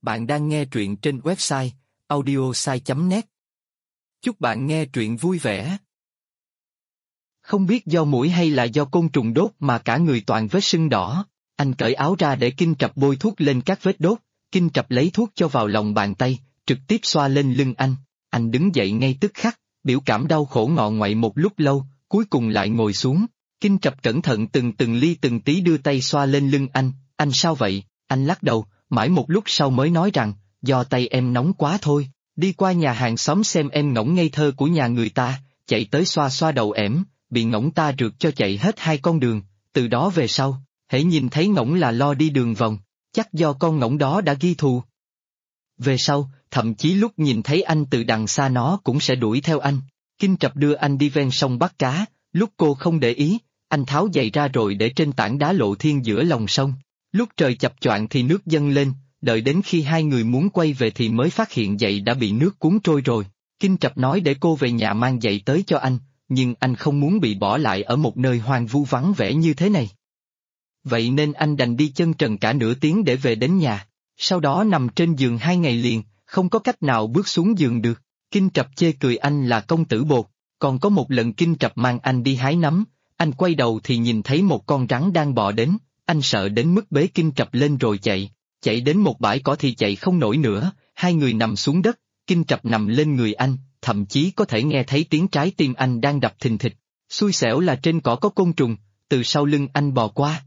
Bạn đang nghe truyện trên website audiosai.net. Chúc bạn nghe truyện vui vẻ. Không biết do muỗi hay là do côn trùng đốt mà cả người toàn vết sưng đỏ, anh cởi áo ra để Kinh Trập bôi thuốc lên các vết đốt. Kinh Trập lấy thuốc cho vào lòng bàn tay, trực tiếp xoa lên lưng anh. Anh đứng dậy ngay tức khắc, biểu cảm đau khổ ngọ nguậy một lúc lâu, cuối cùng lại ngồi xuống. Kinh Trập cẩn thận từng ly từng tí đưa tay xoa lên lưng anh sao vậy? Anh lắc đầu, mãi một lúc sau mới nói rằng, do tay em nóng quá thôi, đi qua nhà hàng xóm xem em ngỗng ngây thơ của nhà người ta, chạy tới xoa xoa đầu ẻm, bị ngỗng ta rượt cho chạy hết 2 con đường, từ đó về sau, hễ nhìn thấy ngỗng là lo đi đường vòng, chắc do con ngỗng đó đã ghi thù. Về sau, thậm chí lúc nhìn thấy anh từ đằng xa nó cũng sẽ đuổi theo anh. Kinh Trập đưa anh đi ven sông bắt cá, lúc cô không để ý, anh tháo giày ra rồi để trên tảng đá lộ thiên giữa lòng sông. Lúc trời chập choạng thì nước dâng lên, đợi đến khi hai người muốn quay về thì mới phát hiện giày đã bị nước cuốn trôi rồi. Kinh Trập nói để cô về nhà mang giày tới cho anh, nhưng anh không muốn bị bỏ lại ở một nơi hoang vu vắng vẻ như thế này. Vậy nên anh đành đi chân trần cả nửa tiếng để về đến nhà, sau đó nằm trên giường 2 ngày liền, không có cách nào bước xuống giường được. Kinh Trập chê cười anh là công tử bột, còn có một lần Kinh Trập mang anh đi hái nấm, anh quay đầu thì nhìn thấy một con rắn đang bò đến, anh sợ đến mức bế Kinh Trập lên rồi chạy đến một bãi cỏ thì chạy không nổi nữa, hai người nằm xuống đất, Kinh Trập nằm lên người anh, thậm chí có thể nghe thấy tiếng trái tim anh đang đập thình thịch. Xui xẻo là trên cỏ có côn trùng, từ sau lưng anh bò qua.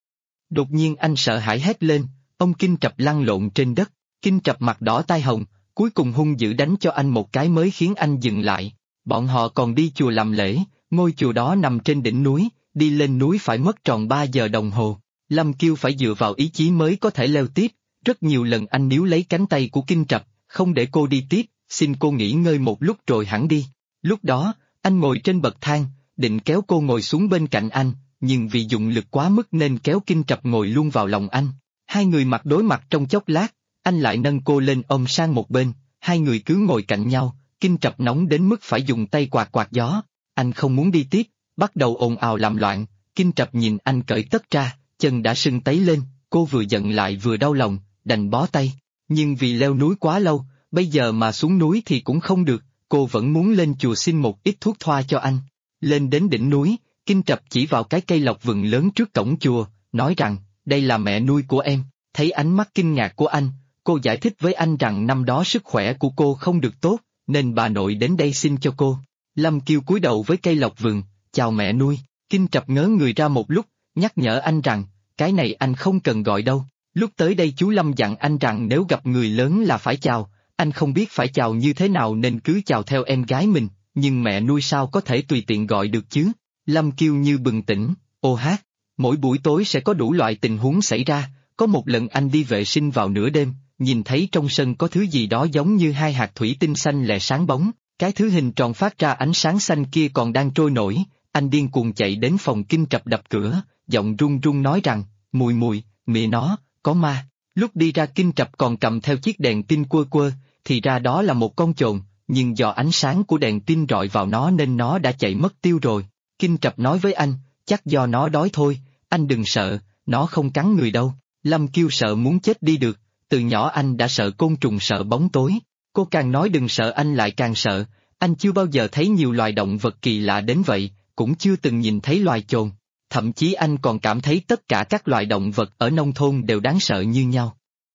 Đột nhiên anh sợ hãi hét lên, ông Kinh Trập lăn lộn trên đất, Kinh Trập mặt đỏ tai hồng, cuối cùng hung dữ đánh cho anh một cái mới khiến anh dừng lại. Bọn họ còn đi chùa làm lễ, ngôi chùa đó nằm trên đỉnh núi, đi lên núi phải mất tròn 3 giờ đồng hồ. Lâm Kiêu phải dựa vào ý chí mới có thể leo tiếp, rất nhiều lần anh níu lấy cánh tay của Kinh Trập, không để cô đi tiếp, xin cô nghỉ ngơi một lúc rồi hẳn đi. Lúc đó, anh ngồi trên bậc thang, định kéo cô ngồi xuống bên cạnh anh, nhưng vì dụng lực quá mức nên kéo Kinh Trập ngồi luôn vào lòng anh. Hai người mặt đối mặt trong chốc lát, anh lại nâng cô lên ôm sang một bên, hai người cứ ngồi cạnh nhau, Kinh Trập nóng đến mức phải dùng tay quạt gió. Anh không muốn đi tiếp, bắt đầu ồn ào làm loạn, Kinh Trập nhìn anh cởi tất ra, chân đã sưng tấy lên, cô vừa giận lại vừa đau lòng, đành bó tay. Nhưng vì leo núi quá lâu, bây giờ mà xuống núi thì cũng không được, cô vẫn muốn lên chùa xin một ít thuốc thoa cho anh. Lên đến đỉnh núi, Kinh Trập chỉ vào cái cây lộc vừng lớn trước cổng chùa, nói rằng, đây là mẹ nuôi của em. Thấy ánh mắt kinh ngạc của anh, cô giải thích với anh rằng năm đó sức khỏe của cô không được tốt, nên bà nội đến đây xin cho cô. Lâm Kiêu cúi đầu với cây lộc vừng, chào mẹ nuôi. Kinh Trập ngớ người ra một lúc, nhắc nhở anh rằng, cái này anh không cần gọi đâu. Lúc tới đây chú Lâm dặn anh rằng nếu gặp người lớn là phải chào, anh không biết phải chào như thế nào nên cứ chào theo em gái mình, nhưng mẹ nuôi sao có thể tùy tiện gọi được chứ. Lâm Kiêu như bừng tỉnh, ô hát, mỗi buổi tối sẽ có đủ loại tình huống xảy ra, có một lần anh đi vệ sinh vào nửa đêm, nhìn thấy trong sân có thứ gì đó giống như 2 hạt thủy tinh xanh lè sáng bóng, cái thứ hình tròn phát ra ánh sáng xanh kia còn đang trôi nổi, anh điên cuồng chạy đến phòng Kinh Trập đập cửa, giọng run run nói rằng, mùi, mẹ nó, có ma. Lúc đi ra Kinh Trập còn cầm theo chiếc đèn tin quơ, thì ra đó là một con chồn, nhưng do ánh sáng của đèn tin rọi vào nó nên nó đã chạy mất tiêu rồi. Kinh Trập nói với anh, chắc do nó đói thôi, anh đừng sợ, nó không cắn người đâu. Lâm Kiêu sợ muốn chết đi được, từ nhỏ anh đã sợ côn trùng sợ bóng tối. Cô càng nói đừng sợ anh lại càng sợ, anh chưa bao giờ thấy nhiều loài động vật kỳ lạ đến vậy, cũng chưa từng nhìn thấy loài chồn. Thậm chí anh còn cảm thấy tất cả các loài động vật ở nông thôn đều đáng sợ như nhau.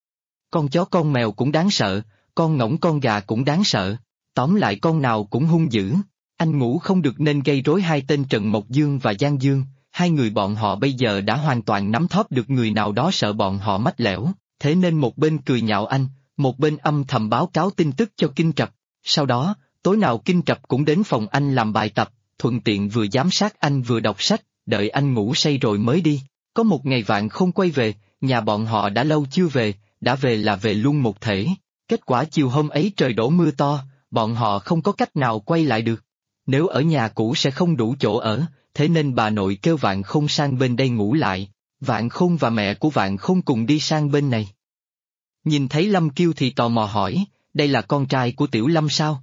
Con chó con mèo cũng đáng sợ, con ngỗng con gà cũng đáng sợ, tóm lại con nào cũng hung dữ. Anh ngủ không được nên gây rối hai tên Trần Mộc Dương và Giang Dương, hai người bọn họ bây giờ đã hoàn toàn nắm thóp được người nào đó sợ bọn họ mách lẻo, thế nên một bên cười nhạo anh, một bên âm thầm báo cáo tin tức cho Kinh Trập. Sau đó, tối nào Kinh Trập cũng đến phòng anh làm bài tập, thuận tiện vừa giám sát anh vừa đọc sách, đợi anh ngủ say rồi mới đi. Có một ngày Vạn không quay về, nhà bọn họ đã lâu chưa về, đã về là về luôn một thể. Kết quả chiều hôm ấy trời đổ mưa to, bọn họ không có cách nào quay lại được. Nếu ở nhà cũ sẽ không đủ chỗ ở, thế nên bà nội kêu Vạn Khôn sang bên đây ngủ lại. Vạn Khôn và mẹ của Vạn Khôn cùng đi sang bên này. Nhìn thấy Lâm Kiêu thì tò mò hỏi, đây là con trai của Tiểu Lâm sao?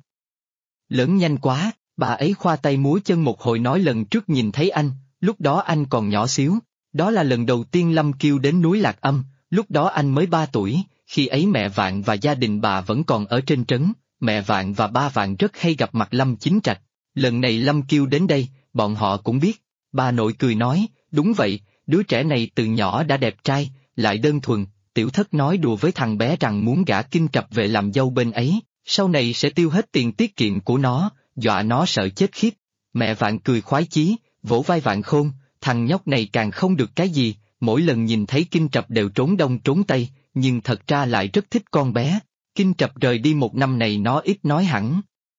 Lớn nhanh quá, bà ấy khoa tay múa chân một hồi nói lần trước nhìn thấy anh, lúc đó anh còn nhỏ xíu. Đó là lần đầu tiên Lâm Kiêu đến núi Lạc Âm, lúc đó anh mới 3 tuổi, Khi ấy mẹ Vạn và gia đình bà vẫn còn ở trên trấn, mẹ Vạn và ba Vạn rất hay gặp mặt Lâm Chính Trạch. Lần này Lâm Kiêu đến đây, bọn họ cũng biết. Bà nội cười nói, đúng vậy, đứa trẻ này từ nhỏ đã đẹp trai, lại đơn thuần. Tiểu thất nói đùa với thằng bé rằng muốn gả Kinh Trập về làm dâu bên ấy, sau này sẽ tiêu hết tiền tiết kiệm của nó, dọa nó sợ chết khiếp. Mẹ Vạn cười khoái chí, vỗ vai Vạn Khôn, thằng nhóc này càng không được cái gì, mỗi lần nhìn thấy Kinh Trập đều trốn đông trốn tây, nhưng thật ra lại rất thích con bé. Kinh Trập rời đi một năm này nó ít nói hẳn.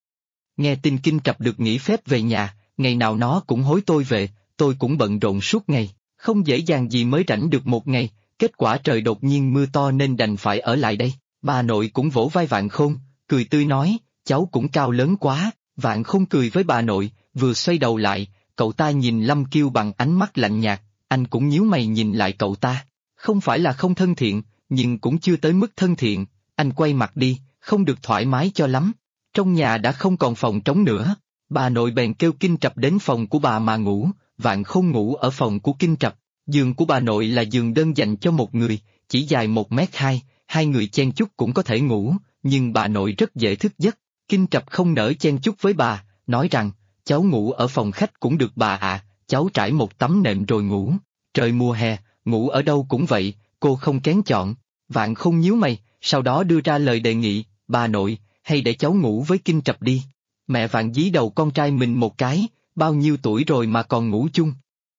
Nghe tin Kinh Trập được nghỉ phép về nhà, ngày nào nó cũng hối tôi về, tôi cũng bận rộn suốt ngày, không dễ dàng gì mới rảnh được một ngày, kết quả trời đột nhiên mưa to nên đành phải ở lại đây. Bà nội cũng vỗ vai Vạn Khôn, cười tươi nói, cháu cũng cao lớn quá. Vạn Khôn cười với bà nội, vừa xoay đầu lại, cậu ta nhìn Lâm Kiêu bằng ánh mắt lạnh nhạt, anh cũng nhíu mày nhìn lại cậu ta. Không phải là không thân thiện, nhưng cũng chưa tới mức thân thiện, anh quay mặt đi, không được thoải mái cho lắm. Trong nhà đã không còn phòng trống nữa, bà nội bèn kêu Kinh Trập đến phòng của bà mà ngủ, Vạn Khôn ngủ ở phòng của Kinh Trập. Giường của bà nội là giường đơn dành cho một người, chỉ dài 1m2, hai người chen chúc cũng có thể ngủ, nhưng bà nội rất dễ thức giấc. Kinh Trập không nỡ chen chúc với bà, nói rằng, cháu ngủ ở phòng khách cũng được bà ạ, cháu trải một tấm nệm rồi ngủ. Trời mùa hè, ngủ ở đâu cũng vậy, cô không kén chọn. Vạn Khôn nhíu mày, sau đó đưa ra lời đề nghị, bà nội, hay để cháu ngủ với Kinh Trập đi. Mẹ Vạn dí đầu con trai mình một cái, bao nhiêu tuổi rồi mà còn ngủ chung.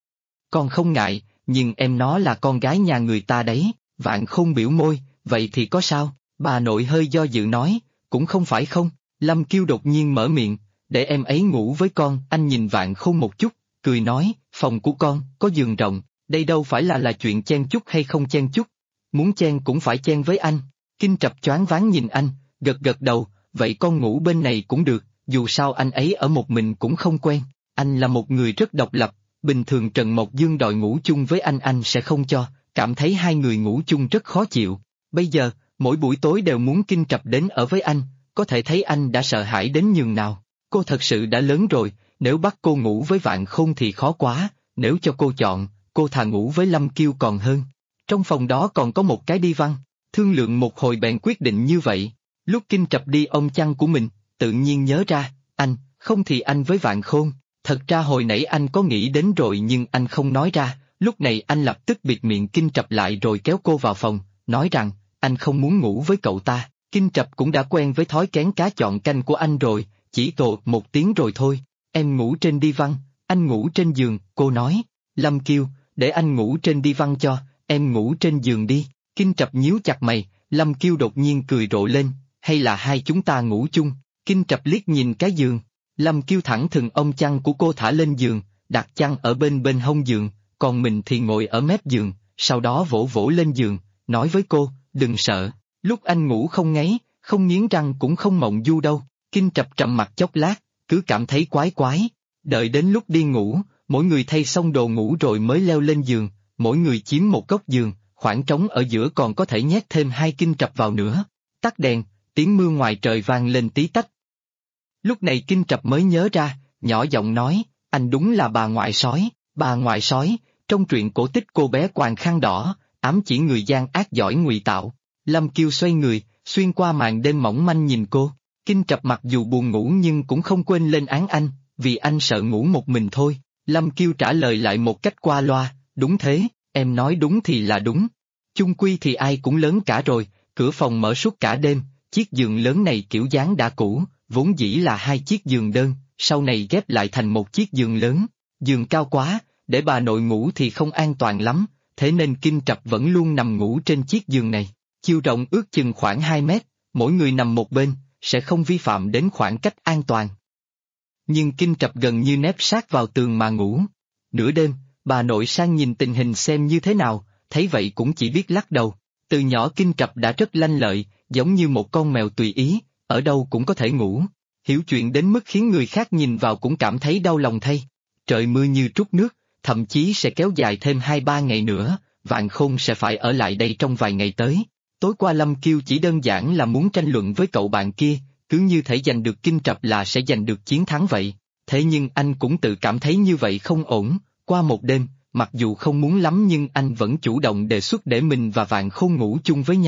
Con không ngại, nhưng em nó là con gái nhà người ta đấy. Vạn Khôn biểu môi, vậy thì có sao? Bà nội hơi do dự nói, cũng không phải không. Lâm Kiêu đột nhiên mở miệng, để em ấy ngủ với con. Anh nhìn Vạn Khôn một chút, cười nói, phòng của con có giường rộng, đây đâu phải là chuyện chen chúc hay không chen chúc. Muốn chen cũng phải chen với anh. Kinh Trập choáng váng nhìn anh, gật gật đầu, vậy con ngủ bên này cũng được, dù sao anh ấy ở một mình cũng không quen. Anh là một người rất độc lập, bình thường Trần Mộc Dương đòi ngủ chung với anh sẽ không cho, cảm thấy hai người ngủ chung rất khó chịu. Bây giờ, mỗi buổi tối đều muốn Kinh Trập đến ở với anh, có thể thấy anh đã sợ hãi đến nhường nào. Cô thật sự đã lớn rồi, nếu bắt cô ngủ với Vạn Khôn thì khó quá, nếu cho cô chọn, cô thà ngủ với Lâm Kiêu còn hơn. Trong phòng đó còn có một cái đi văn, thương lượng một hồi bèn quyết định như vậy. Lúc Kinh Trập đi ôm chăn của mình, tự nhiên nhớ ra, anh, không thì anh với Vạn Khôn. Thật ra hồi nãy anh có nghĩ đến rồi nhưng anh không nói ra, lúc này anh lập tức bịt miệng Kinh Trập lại rồi kéo cô vào phòng, nói rằng, anh không muốn ngủ với cậu ta. Kinh Trập cũng đã quen với thói kén cá chọn canh của anh rồi, chỉ tồ một tiếng rồi thôi. Em ngủ trên đi văn, anh ngủ trên giường, cô nói. Lâm Kiêu, để anh ngủ trên đi văn cho, em ngủ trên giường đi. Kinh Trập nhíu chặt mày, Lâm Kiêu đột nhiên cười rộ lên, hay là hai chúng ta ngủ chung. Kinh Trập liếc nhìn cái giường. Lâm Kiêu thẳng thừng ôm chăn của cô thả lên giường, đặt chăn ở bên hông giường, còn mình thì ngồi ở mép giường, sau đó vỗ vỗ lên giường, nói với cô, đừng sợ, lúc anh ngủ không ngáy, không nghiến răng cũng không mộng du đâu. Kinh Trập trầm mặt chốc lát, cứ cảm thấy quái quái, đợi đến lúc đi ngủ, mỗi người thay xong đồ ngủ rồi mới leo lên giường, mỗi người chiếm một góc giường, khoảng trống ở giữa còn có thể nhét thêm hai Kinh Trập vào nữa. Tắt đèn, tiếng mưa ngoài trời vang lên tí tách. Lúc này Kinh Trập mới nhớ ra, nhỏ giọng nói, anh đúng là bà ngoại sói. Bà ngoại sói, trong truyện cổ tích cô bé quàng khăn đỏ, ám chỉ người gian ác giỏi ngụy tạo. Lâm Kiêu xoay người, xuyên qua màn đêm mỏng manh nhìn cô. Kinh Trập mặc dù buồn ngủ nhưng cũng không quên lên án anh, vì anh sợ ngủ một mình thôi. Lâm Kiêu trả lời lại một cách qua loa, đúng thế, em nói đúng thì là đúng. Chung quy thì ai cũng lớn cả rồi, cửa phòng mở suốt cả đêm, chiếc giường lớn này kiểu dáng đã cũ, vốn dĩ là hai chiếc giường đơn, sau này ghép lại thành một chiếc giường lớn. Giường cao quá, để bà nội ngủ thì không an toàn lắm, thế nên Kinh Trập vẫn luôn nằm ngủ trên chiếc giường này. Chiều rộng ước chừng khoảng 2 mét, mỗi người nằm một bên, sẽ không vi phạm đến khoảng cách an toàn. Nhưng Kinh Trập gần như nép sát vào tường mà ngủ. Nửa đêm, bà nội sang nhìn tình hình xem như thế nào, thấy vậy cũng chỉ biết lắc đầu. Từ nhỏ Kinh Trập đã rất lanh lợi, giống như một con mèo tùy ý, ở đâu cũng có thể ngủ. Hiểu chuyện đến mức khiến người khác nhìn vào cũng cảm thấy đau lòng thay. Trời mưa như trút nước, thậm chí sẽ kéo dài thêm 2-3 ngày nữa, Vạn Khôn sẽ phải ở lại đây trong vài ngày tới. Tối qua Lâm Kiêu chỉ đơn giản là muốn tranh luận với cậu bạn kia, cứ như thể giành được Kinh Trập là sẽ giành được chiến thắng vậy. Thế nhưng anh cũng tự cảm thấy như vậy không ổn. Qua một đêm, mặc dù không muốn lắm nhưng anh vẫn chủ động đề xuất để mình và Vạn Khôn ngủ chung với nhau.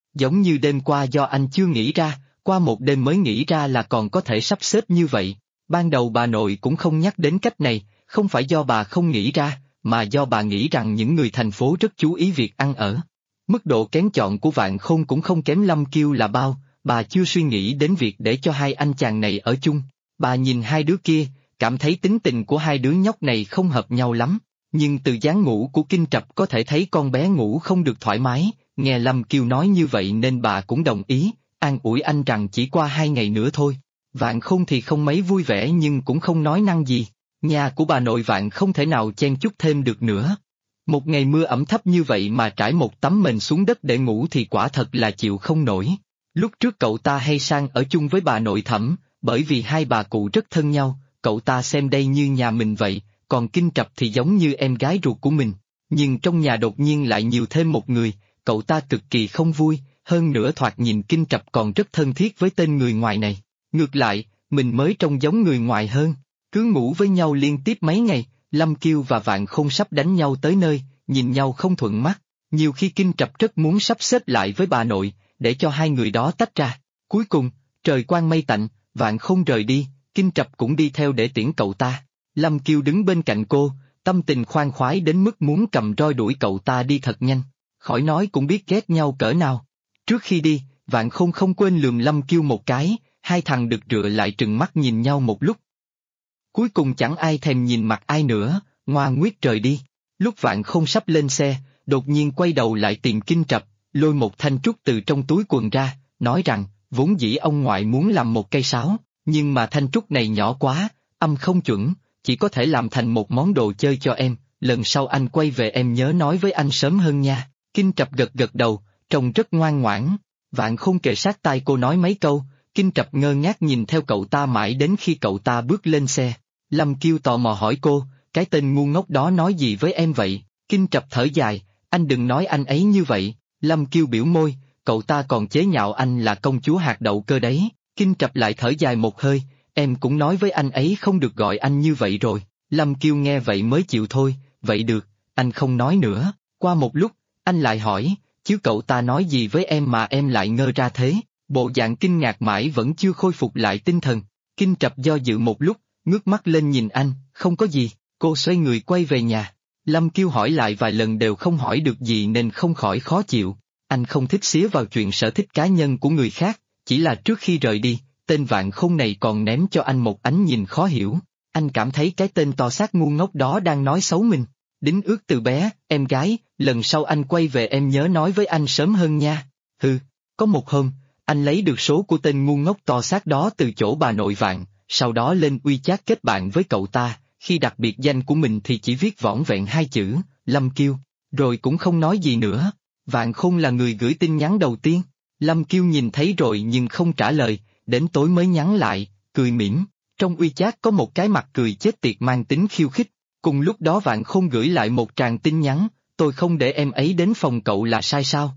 Giống như đêm qua do anh chưa nghĩ ra, qua một đêm mới nghĩ ra là còn có thể sắp xếp như vậy. Ban đầu bà nội cũng không nhắc đến cách này, không phải do bà không nghĩ ra, mà do bà nghĩ rằng những người thành phố rất chú ý việc ăn ở. Mức độ kén chọn của Vạn Khôn cũng không kém Lâm Kiêu là bao, bà chưa suy nghĩ đến việc để cho hai anh chàng này ở chung. Bà nhìn hai đứa kia, cảm thấy tính tình của hai đứa nhóc này không hợp nhau lắm, nhưng từ dáng ngủ của Kinh Trập có thể thấy con bé ngủ không được thoải mái, nghe Lâm Kiêu nói như vậy nên bà cũng đồng ý, an ủi anh rằng chỉ qua 2 ngày nữa thôi. Vạn Khôn thì không mấy vui vẻ nhưng cũng không nói năng gì, nhà của bà nội Vạn không thể nào chen chúc thêm được nữa. Một ngày mưa ẩm thấp như vậy mà trải một tấm mền xuống đất để ngủ thì quả thật là chịu không nổi. Lúc trước cậu ta hay sang ở chung với bà nội Thẩm, bởi vì hai bà cụ rất thân nhau, cậu ta xem đây như nhà mình vậy, còn Kinh Trập thì giống như em gái ruột của mình. Nhưng trong nhà đột nhiên lại nhiều thêm một người, cậu ta cực kỳ không vui, hơn nữa thoạt nhìn Kinh Trập còn rất thân thiết với tên người ngoài này. Ngược lại, mình mới trông giống người ngoài hơn. Cứ ngủ với nhau liên tiếp mấy ngày, Lâm Kiêu và Vạn Khôn sắp đánh nhau tới nơi, nhìn nhau không thuận mắt. Nhiều khi Kinh Trập rất muốn sắp xếp lại với bà nội, để cho hai người đó tách ra. Cuối cùng, trời quang mây tạnh, Vạn Khôn rời đi, Kinh Trập cũng đi theo để tiễn cậu ta. Lâm Kiêu đứng bên cạnh cô, tâm tình khoan khoái đến mức muốn cầm roi đuổi cậu ta đi thật nhanh. Khỏi nói cũng biết ghét nhau cỡ nào. Trước khi đi, Vạn Khôn không quên lườm Lâm Kiêu một cái, hai thằng được rựa lại trừng mắt nhìn nhau một lúc. Cuối cùng chẳng ai thèm nhìn mặt ai nữa, ngoan nguyết rời đi. Lúc Vạn Khôn sắp lên xe, đột nhiên quay đầu lại tìm Kinh Trập, lôi một thanh trúc từ trong túi quần ra, nói rằng, vốn dĩ ông ngoại muốn làm một cây sáo, nhưng mà thanh trúc này nhỏ quá, âm không chuẩn, chỉ có thể làm thành một món đồ chơi cho em, lần sau anh quay về em nhớ nói với anh sớm hơn nha. Kinh Trập gật gật đầu, trông rất ngoan ngoãn. Vạn Khôn kề sát tai cô nói mấy câu, Kinh Trập ngơ ngác nhìn theo cậu ta mãi đến khi cậu ta bước lên xe. Lâm Kiêu tò mò hỏi cô, cái tên ngu ngốc đó nói gì với em vậy? Kinh Trập thở dài, anh đừng nói anh ấy như vậy. Lâm Kiêu biểu môi, cậu ta còn chế nhạo anh là công chúa hạt đậu cơ đấy. Kinh Trập lại thở dài một hơi, em cũng nói với anh ấy không được gọi anh như vậy rồi. Lâm Kiêu nghe vậy mới chịu thôi, vậy được, anh không nói nữa. Qua một lúc, anh lại hỏi, chứ cậu ta nói gì với em mà em lại ngơ ra thế? Bộ dạng kinh ngạc mãi vẫn chưa khôi phục lại tinh thần. Kinh Trập do dự một lúc, ngước mắt lên nhìn anh, không có gì, cô xoay người quay về nhà. Lâm Kiêu hỏi lại vài lần đều không hỏi được gì nên không khỏi khó chịu. Anh không thích xía vào chuyện sở thích cá nhân của người khác, chỉ là trước khi rời đi, tên Vạn Khôn này còn ném cho anh một ánh nhìn khó hiểu. Anh cảm thấy cái tên to xác ngu ngốc đó đang nói xấu mình. Đính ước từ bé, em gái, lần sau anh quay về em nhớ nói với anh sớm hơn nha. Hừ, có một hôm, anh lấy được số của tên ngu ngốc to xác đó từ chỗ bà nội Vạn, sau đó lên WeChat kết bạn với cậu ta, khi đặt biệt danh của mình thì chỉ viết vỏn vẹn 2 chữ, Lâm Kiêu, rồi cũng không nói gì nữa. Vạn Khôn là người gửi tin nhắn đầu tiên, Lâm Kiêu nhìn thấy rồi nhưng không trả lời, đến tối mới nhắn lại, cười mỉm. Trong WeChat có một cái mặt cười chết tiệt mang tính khiêu khích, cùng lúc đó Vạn Khôn gửi lại một tràng tin nhắn, tôi không để em ấy đến phòng cậu là sai sao?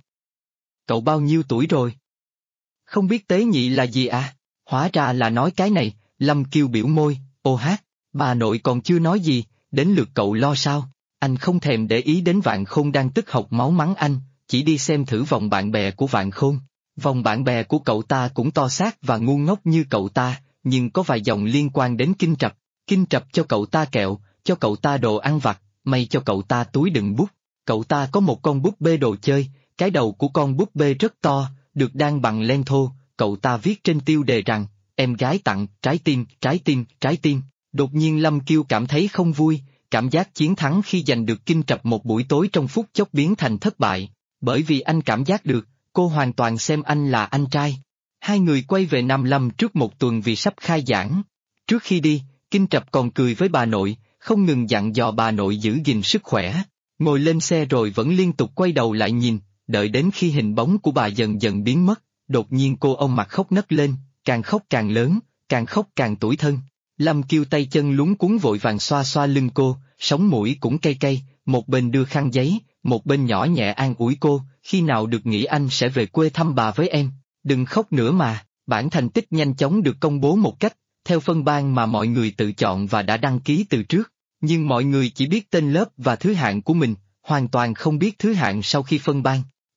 Cậu bao nhiêu tuổi rồi? Không biết tế nhị là gì à? Hóa ra là nói cái này. Lâm Kiêu biểu môi, ô hát, bà nội còn chưa nói gì, đến lượt cậu lo sao? Anh không thèm để ý đến Vạn Khôn đang tức học máu mắng anh, chỉ đi xem thử vòng bạn bè của Vạn Khôn. Vòng bạn bè của cậu ta cũng to xác và ngu ngốc như cậu ta, nhưng có vài dòng liên quan đến Kinh Trập. Kinh Trập cho cậu ta kẹo, cho cậu ta đồ ăn vặt, may cho cậu ta túi đựng bút. Cậu ta có một con búp bê đồ chơi, cái đầu của con búp bê rất to, được đan bằng len thô, cậu ta viết trên tiêu đề rằng, em gái tặng, trái tim, trái tim, trái tim. Đột nhiên Lâm Kiêu cảm thấy không vui, cảm giác chiến thắng khi giành được Kinh Trập một buổi tối trong phút chốc biến thành thất bại, bởi vì anh cảm giác được, cô hoàn toàn xem anh là anh trai. Hai người quay về Nam Lâm trước một tuần vì sắp khai giảng. Trước khi đi, Kinh Trập còn cười với bà nội, không ngừng dặn dò bà nội giữ gìn sức khỏe. Ngồi lên xe rồi vẫn liên tục quay đầu lại nhìn, đợi đến khi hình bóng của bà dần dần biến mất, đột nhiên cô ông mặt khóc nấc lên, càng khóc càng lớn, càng khóc càng tủi thân. Lâm Kiêu tay chân luống cuống vội vàng xoa xoa lưng cô, sống mũi cũng cay cay, một bên đưa khăn giấy, một bên nhỏ nhẹ an ủi cô, khi nào được nghỉ anh sẽ về quê thăm bà với em, đừng khóc nữa mà. Bản thành tích nhanh chóng được công bố một cách, theo phân ban mà mọi người tự chọn và đã đăng ký từ trước, nhưng mọi người chỉ biết tên lớp và thứ hạng của mình, hoàn toàn không biết thứ hạng sau khi phân ban.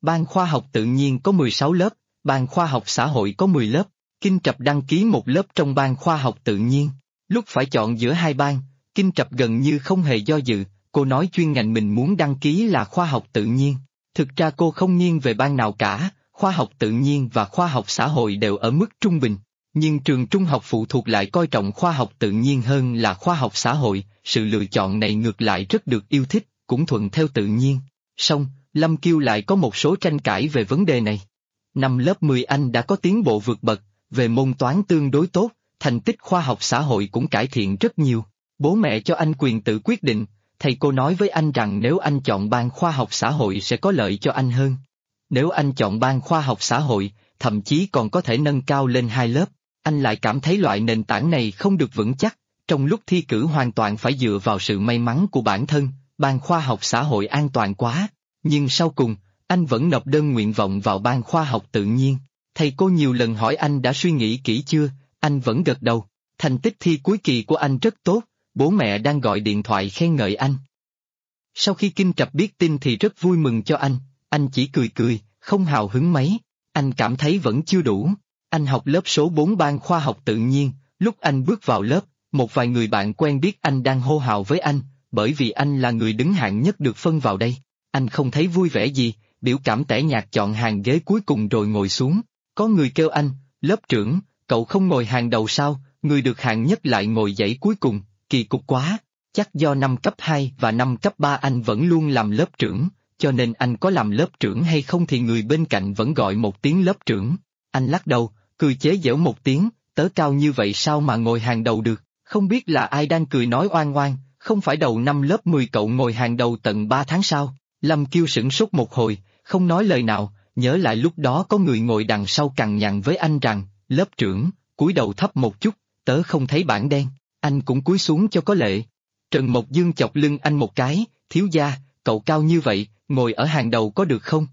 Ban khoa học tự nhiên có 16 lớp, ban khoa học xã hội có 10 lớp. Kinh Trập đăng ký một lớp trong ban khoa học tự nhiên. Lúc phải chọn giữa hai ban, Kinh Trập gần như không hề do dự, cô nói chuyên ngành mình muốn đăng ký là khoa học tự nhiên. Thực ra cô không nghiêng về ban nào cả, khoa học tự nhiên và khoa học xã hội đều ở mức trung bình. Nhưng trường trung học phụ thuộc lại coi trọng khoa học tự nhiên hơn là khoa học xã hội, sự lựa chọn này ngược lại rất được yêu thích, cũng thuận theo tự nhiên. Song, Lâm Kiêu lại có một số tranh cãi về vấn đề này. Năm lớp 10 anh đã có tiến bộ vượt bậc, về môn toán tương đối tốt, thành tích khoa học xã hội cũng cải thiện rất nhiều. Bố mẹ cho anh quyền tự quyết định, thầy cô nói với anh rằng nếu anh chọn ban khoa học xã hội sẽ có lợi cho anh hơn. Nếu anh chọn ban khoa học xã hội, thậm chí còn có thể nâng cao lên 2 lớp. Anh lại cảm thấy loại nền tảng này không được vững chắc, trong lúc thi cử hoàn toàn phải dựa vào sự may mắn của bản thân, ban khoa học xã hội an toàn quá. Nhưng sau cùng, anh vẫn nộp đơn nguyện vọng vào ban khoa học tự nhiên. Thầy cô nhiều lần hỏi anh đã suy nghĩ kỹ chưa, anh vẫn gật đầu. Thành tích thi cuối kỳ của anh rất tốt, bố mẹ đang gọi điện thoại khen ngợi anh. Sau khi Kinh Trập biết tin thì rất vui mừng cho anh chỉ cười cười, không hào hứng mấy. Anh cảm thấy vẫn chưa đủ. Anh học lớp số 4 ban khoa học tự nhiên, lúc anh bước vào lớp, một vài người bạn quen biết anh đang hô hào với anh, bởi vì anh là người đứng hạng nhất được phân vào đây. Anh không thấy vui vẻ gì, biểu cảm tẻ nhạt chọn hàng ghế cuối cùng rồi ngồi xuống. Có người kêu anh, lớp trưởng, cậu không ngồi hàng đầu sao, người được hạng nhất lại ngồi dãy cuối cùng, kỳ cục quá. Chắc do năm cấp 2 và năm cấp 3 anh vẫn luôn làm lớp trưởng, cho nên anh có làm lớp trưởng hay không thì người bên cạnh vẫn gọi một tiếng lớp trưởng. Anh lắc đầu, cười chế giễu một tiếng, tớ cao như vậy sao mà ngồi hàng đầu được, không biết là ai đang cười nói oan oan, không phải đầu năm lớp 10 cậu ngồi hàng đầu tận 3 tháng sao? Lâm Kiêu sửng sốt một hồi, không nói lời nào, nhớ lại lúc đó có người ngồi đằng sau cằn nhằn với anh rằng, lớp trưởng, cúi đầu thấp một chút, tớ không thấy bảng đen, anh cũng cúi xuống cho có lệ. Trần Mộc Dương chọc lưng anh một cái, thiếu gia, cậu cao như vậy, ngồi ở hàng đầu có được không?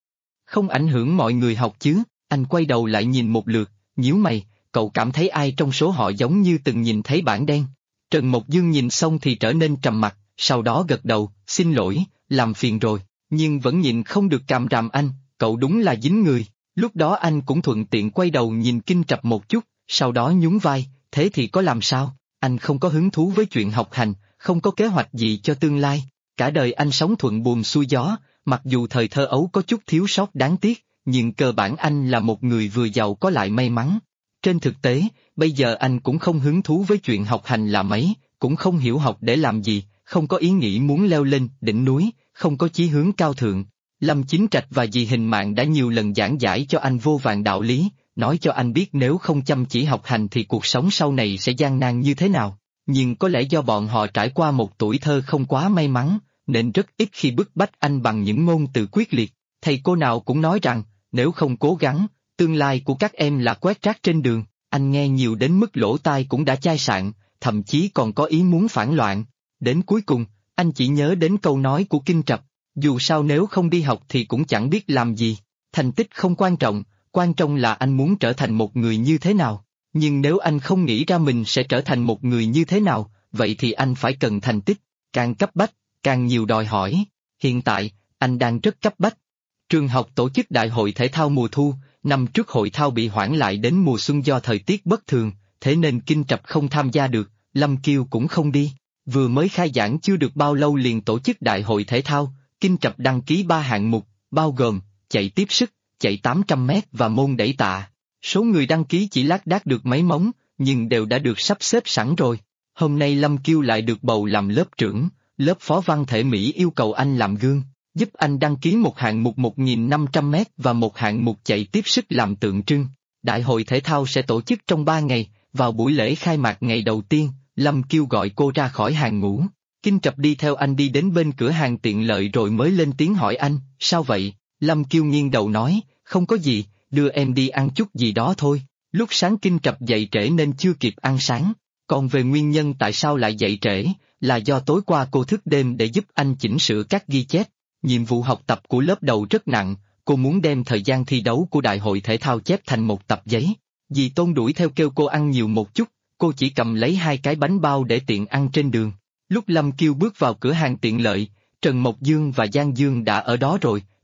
Không ảnh hưởng mọi người học chứ, anh quay đầu lại nhìn một lượt, nhíu mày, cậu cảm thấy ai trong số họ giống như từng nhìn thấy bảng đen? Trần Mộc Dương nhìn xong thì trở nên trầm mặc, sau đó gật đầu, xin lỗi, làm phiền rồi, nhưng vẫn nhịn không được càm ràm anh, cậu đúng là dính người. Lúc đó anh cũng thuận tiện quay đầu nhìn Kinh Trập một chút, sau đó nhún vai, thế thì có làm sao, anh không có hứng thú với chuyện học hành, không có kế hoạch gì cho tương lai, cả đời anh sống thuận buồm xuôi gió, mặc dù thời thơ ấu có chút thiếu sót đáng tiếc, nhưng cơ bản anh là một người vừa giàu có lại may mắn. Trên thực tế, bây giờ anh cũng không hứng thú với chuyện học hành là mấy, cũng không hiểu học để làm gì, không có ý nghĩ muốn leo lên đỉnh núi, không có chí hướng cao thượng. Lâm Chính Trạch và dì Hình Mạn đã nhiều lần giảng giải cho anh vô vàn đạo lý, nói cho anh biết nếu không chăm chỉ học hành thì cuộc sống sau này sẽ gian nan như thế nào. Nhưng có lẽ do bọn họ trải qua một tuổi thơ không quá may mắn, nên rất ít khi bức bách anh bằng những ngôn từ quyết liệt. Thầy cô nào cũng nói rằng, nếu không cố gắng, tương lai của các em là quét rác trên đường. Anh nghe nhiều đến mức lỗ tai cũng đã chai sạn, thậm chí còn có ý muốn phản loạn. Đến cuối cùng, anh chỉ nhớ đến câu nói của Kinh Trập, dù sao nếu không đi học thì cũng chẳng biết làm gì. Thành tích không quan trọng là anh muốn trở thành một người như thế nào. Nhưng nếu anh không nghĩ ra mình sẽ trở thành một người như thế nào, vậy thì anh phải cần thành tích, càng cấp bách, càng nhiều đòi hỏi. Hiện tại, anh đang rất cấp bách. Trường học tổ chức đại hội thể thao mùa thu, năm trước hội thao bị hoãn lại đến mùa xuân do thời tiết bất thường, thế nên Kinh Trập không tham gia được, Lâm Kiêu cũng không đi. Vừa mới khai giảng chưa được bao lâu liền tổ chức đại hội thể thao, Kinh Trập đăng ký 3 hạng mục, bao gồm chạy tiếp sức, chạy 800 mét và môn đẩy tạ. Số người đăng ký chỉ lác đác được mấy mống, nhưng đều đã được sắp xếp sẵn rồi. Hôm nay Lâm Kiêu lại được bầu làm lớp trưởng, lớp phó văn thể Mỹ yêu cầu anh làm gương, giúp anh đăng ký một hạng mục 1.500 mét và một hạng mục chạy tiếp sức làm tượng trưng. Đại hội thể thao sẽ tổ chức trong 3 ngày, vào buổi lễ khai mạc ngày đầu tiên, Lâm Kiêu gọi cô ra khỏi hàng ngũ. Kinh Trập đi theo anh đi đến bên cửa hàng tiện lợi rồi mới lên tiếng hỏi anh, sao vậy? Lâm Kiêu nghiêng đầu nói, không có gì, đưa em đi ăn chút gì đó thôi. Lúc sáng Kinh Trập dậy trễ nên chưa kịp ăn sáng, còn về nguyên nhân tại sao lại dậy trễ, là do tối qua cô thức đêm để giúp anh chỉnh sửa các ghi chép. Nhiệm vụ học tập của lớp đầu rất nặng, cô muốn đem thời gian thi đấu của đại hội thể thao chép thành một tập giấy. Dì Tôn đuổi theo kêu cô ăn nhiều một chút, cô chỉ cầm lấy 2 cái bánh bao để tiện ăn trên đường. Lúc Lâm Kiêu bước vào cửa hàng tiện lợi, Trần Mộc Dương và Giang Dương đã ở đó rồi,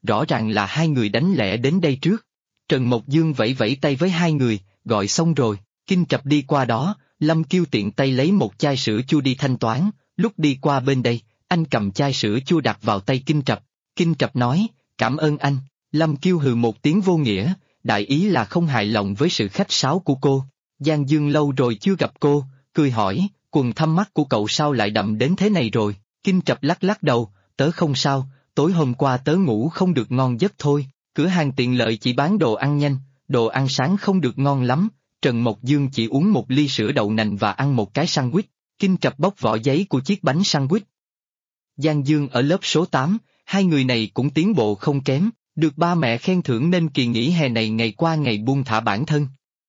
rõ ràng là hai người đánh lẻ đến đây trước. Trần Mộc Dương vẫy vẫy tay với hai người, gọi xong rồi, Kinh Trập đi qua đó, Lâm Kiêu tiện tay lấy một chai sữa chua đi thanh toán, lúc đi qua bên đây, anh cầm chai sữa chua đặt vào tay Kinh Trập. Kinh Trập nói, cảm ơn anh. Lâm Kiêu hừ một tiếng vô nghĩa, đại ý là không hài lòng với sự khách sáo của cô. Giang Dương lâu rồi chưa gặp cô, cười hỏi, quần thâm mắt của cậu sao lại đậm đến thế này rồi? Kinh Trập lắc lắc đầu, tớ không sao, tối hôm qua tớ ngủ không được ngon giấc thôi, cửa hàng tiện lợi chỉ bán đồ ăn nhanh, đồ ăn sáng không được ngon lắm. Trần Mộc Dương chỉ uống một ly sữa đậu nành và ăn một cái sandwich. Kinh Trập bóc vỏ giấy của chiếc bánh sandwich. Giang Dương ở lớp số 8, hai người này cũng tiến bộ không kém, được ba mẹ khen thưởng nên kỳ nghỉ hè này ngày qua ngày buông thả bản thân.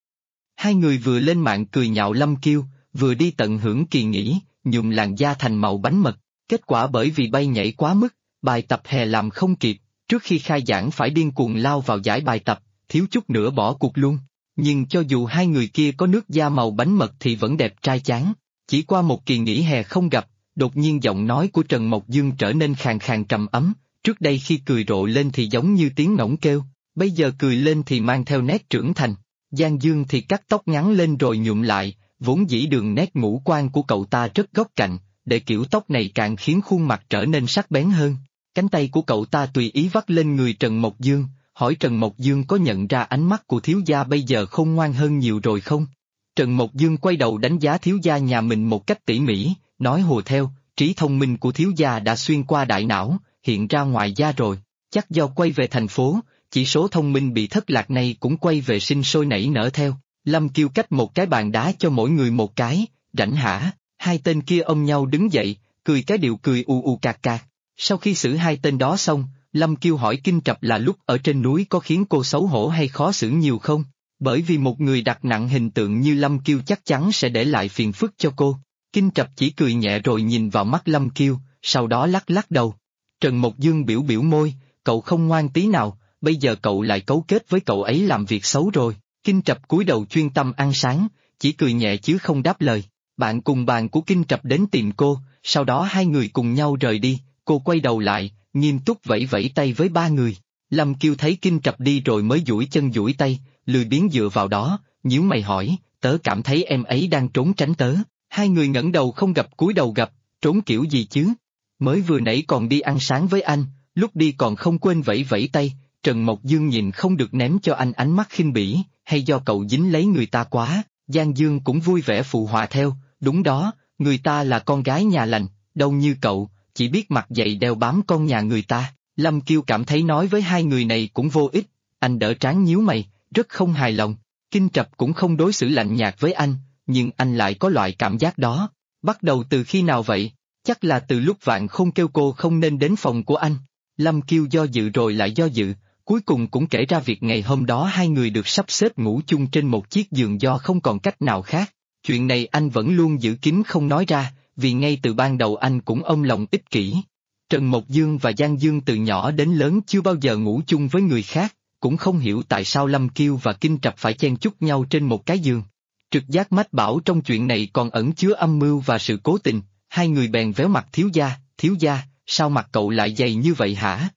Hai người vừa lên mạng cười nhạo Lâm Kiêu, vừa đi tận hưởng kỳ nghỉ, nhuộm làn da thành màu bánh mật. Kết quả bởi vì bay nhảy quá mức, bài tập hè làm không kịp, trước khi khai giảng phải điên cuồng lao vào giải bài tập, thiếu chút nữa bỏ cuộc luôn. Nhưng cho dù hai người kia có nước da màu bánh mật thì vẫn đẹp trai chán. Chỉ qua một kỳ nghỉ hè không gặp, đột nhiên giọng nói của Trần Mộc Dương trở nên khàn khàn trầm ấm, trước đây khi cười rộ lên thì giống như tiếng ngỗng kêu, bây giờ cười lên thì mang theo nét trưởng thành. Giang Dương thì cắt tóc ngắn lên rồi nhuộm lại, vốn dĩ đường nét ngũ quan của cậu ta rất góc cạnh, để kiểu tóc này càng khiến khuôn mặt trở nên sắc bén hơn. Cánh tay của cậu ta tùy ý vắt lên người Trần Mộc Dương, hỏi Trần Mộc Dương có nhận ra ánh mắt của thiếu gia bây giờ khôn ngoan hơn nhiều rồi không? Trần Mộc Dương quay đầu đánh giá thiếu gia nhà mình một cách tỉ mỉ, nói hùa theo, trí thông minh của thiếu gia đã xuyên qua đại não, hiện ra ngoài da rồi, chắc do quay về thành phố, chỉ số thông minh bị thất lạc này cũng quay về sinh sôi nảy nở theo. Lâm Kiêu cách một cái bàn đá cho mỗi người một cái, rảnh hả? Hai tên kia ôm nhau đứng dậy, cười cái điệu cười u u cạc cạc. Sau khi xử hai tên đó xong, Lâm Kiêu hỏi Kinh Trập là lúc ở trên núi có khiến cô xấu hổ hay khó xử nhiều không? Bởi vì một người đặt nặng hình tượng như Lâm Kiêu chắc chắn sẽ để lại phiền phức cho cô. Kinh Trập chỉ cười nhẹ rồi nhìn vào mắt Lâm Kiêu, sau đó lắc lắc đầu. Trần Mộc Dương biểu biểu môi, cậu không ngoan tí nào, bây giờ cậu lại cấu kết với cậu ấy làm việc xấu rồi. Kinh Trập cúi đầu chuyên tâm ăn sáng, chỉ cười nhẹ chứ không đáp lời. Bạn cùng bàn của Kinh Trập đến tìm cô, sau đó hai người cùng nhau rời đi, cô quay đầu lại, nghiêm túc vẫy vẫy tay với ba người. Lâm Kiêu thấy Kinh Trập đi rồi mới duỗi chân duỗi tay, lười biếng dựa vào đó, nhíu mày hỏi, tớ cảm thấy em ấy đang trốn tránh tớ. Hai người ngẩng đầu không gặp cúi đầu gặp, trốn kiểu gì chứ? Mới vừa nãy còn đi ăn sáng với anh, lúc đi còn không quên vẫy vẫy tay. Trần Mộc Dương nhìn không được ném cho anh ánh mắt khinh bỉ, hay do cậu dính lấy người ta quá. Giang Dương cũng vui vẻ phụ họa theo, đúng đó, người ta là con gái nhà lành, đâu như cậu, chỉ biết mặt dày đeo bám con nhà người ta. Lâm Kiêu cảm thấy nói với hai người này cũng vô ích, anh đỡ trán nhíu mày, rất không hài lòng. Kinh Trập cũng không đối xử lạnh nhạt với anh, nhưng anh lại có loại cảm giác đó. Bắt đầu từ khi nào vậy? Chắc là từ lúc Vạn Khôn kêu cô không nên đến phòng của anh. Lâm Kiêu do dự rồi lại do dự, cuối cùng cũng kể ra việc ngày hôm đó hai người được sắp xếp ngủ chung trên một chiếc giường do không còn cách nào khác. Chuyện này anh vẫn luôn giữ kín không nói ra, vì ngay từ ban đầu anh cũng ôm lòng ích kỷ. Trần Mộc Dương và Giang Dương từ nhỏ đến lớn chưa bao giờ ngủ chung với người khác, cũng không hiểu tại sao Lâm Kiêu và Kinh Trập phải chen chúc nhau trên một cái giường. Trực giác mách bảo trong chuyện này còn ẩn chứa âm mưu và sự cố tình, hai người bèn véo mặt thiếu gia, sao mặt cậu lại dày như vậy hả?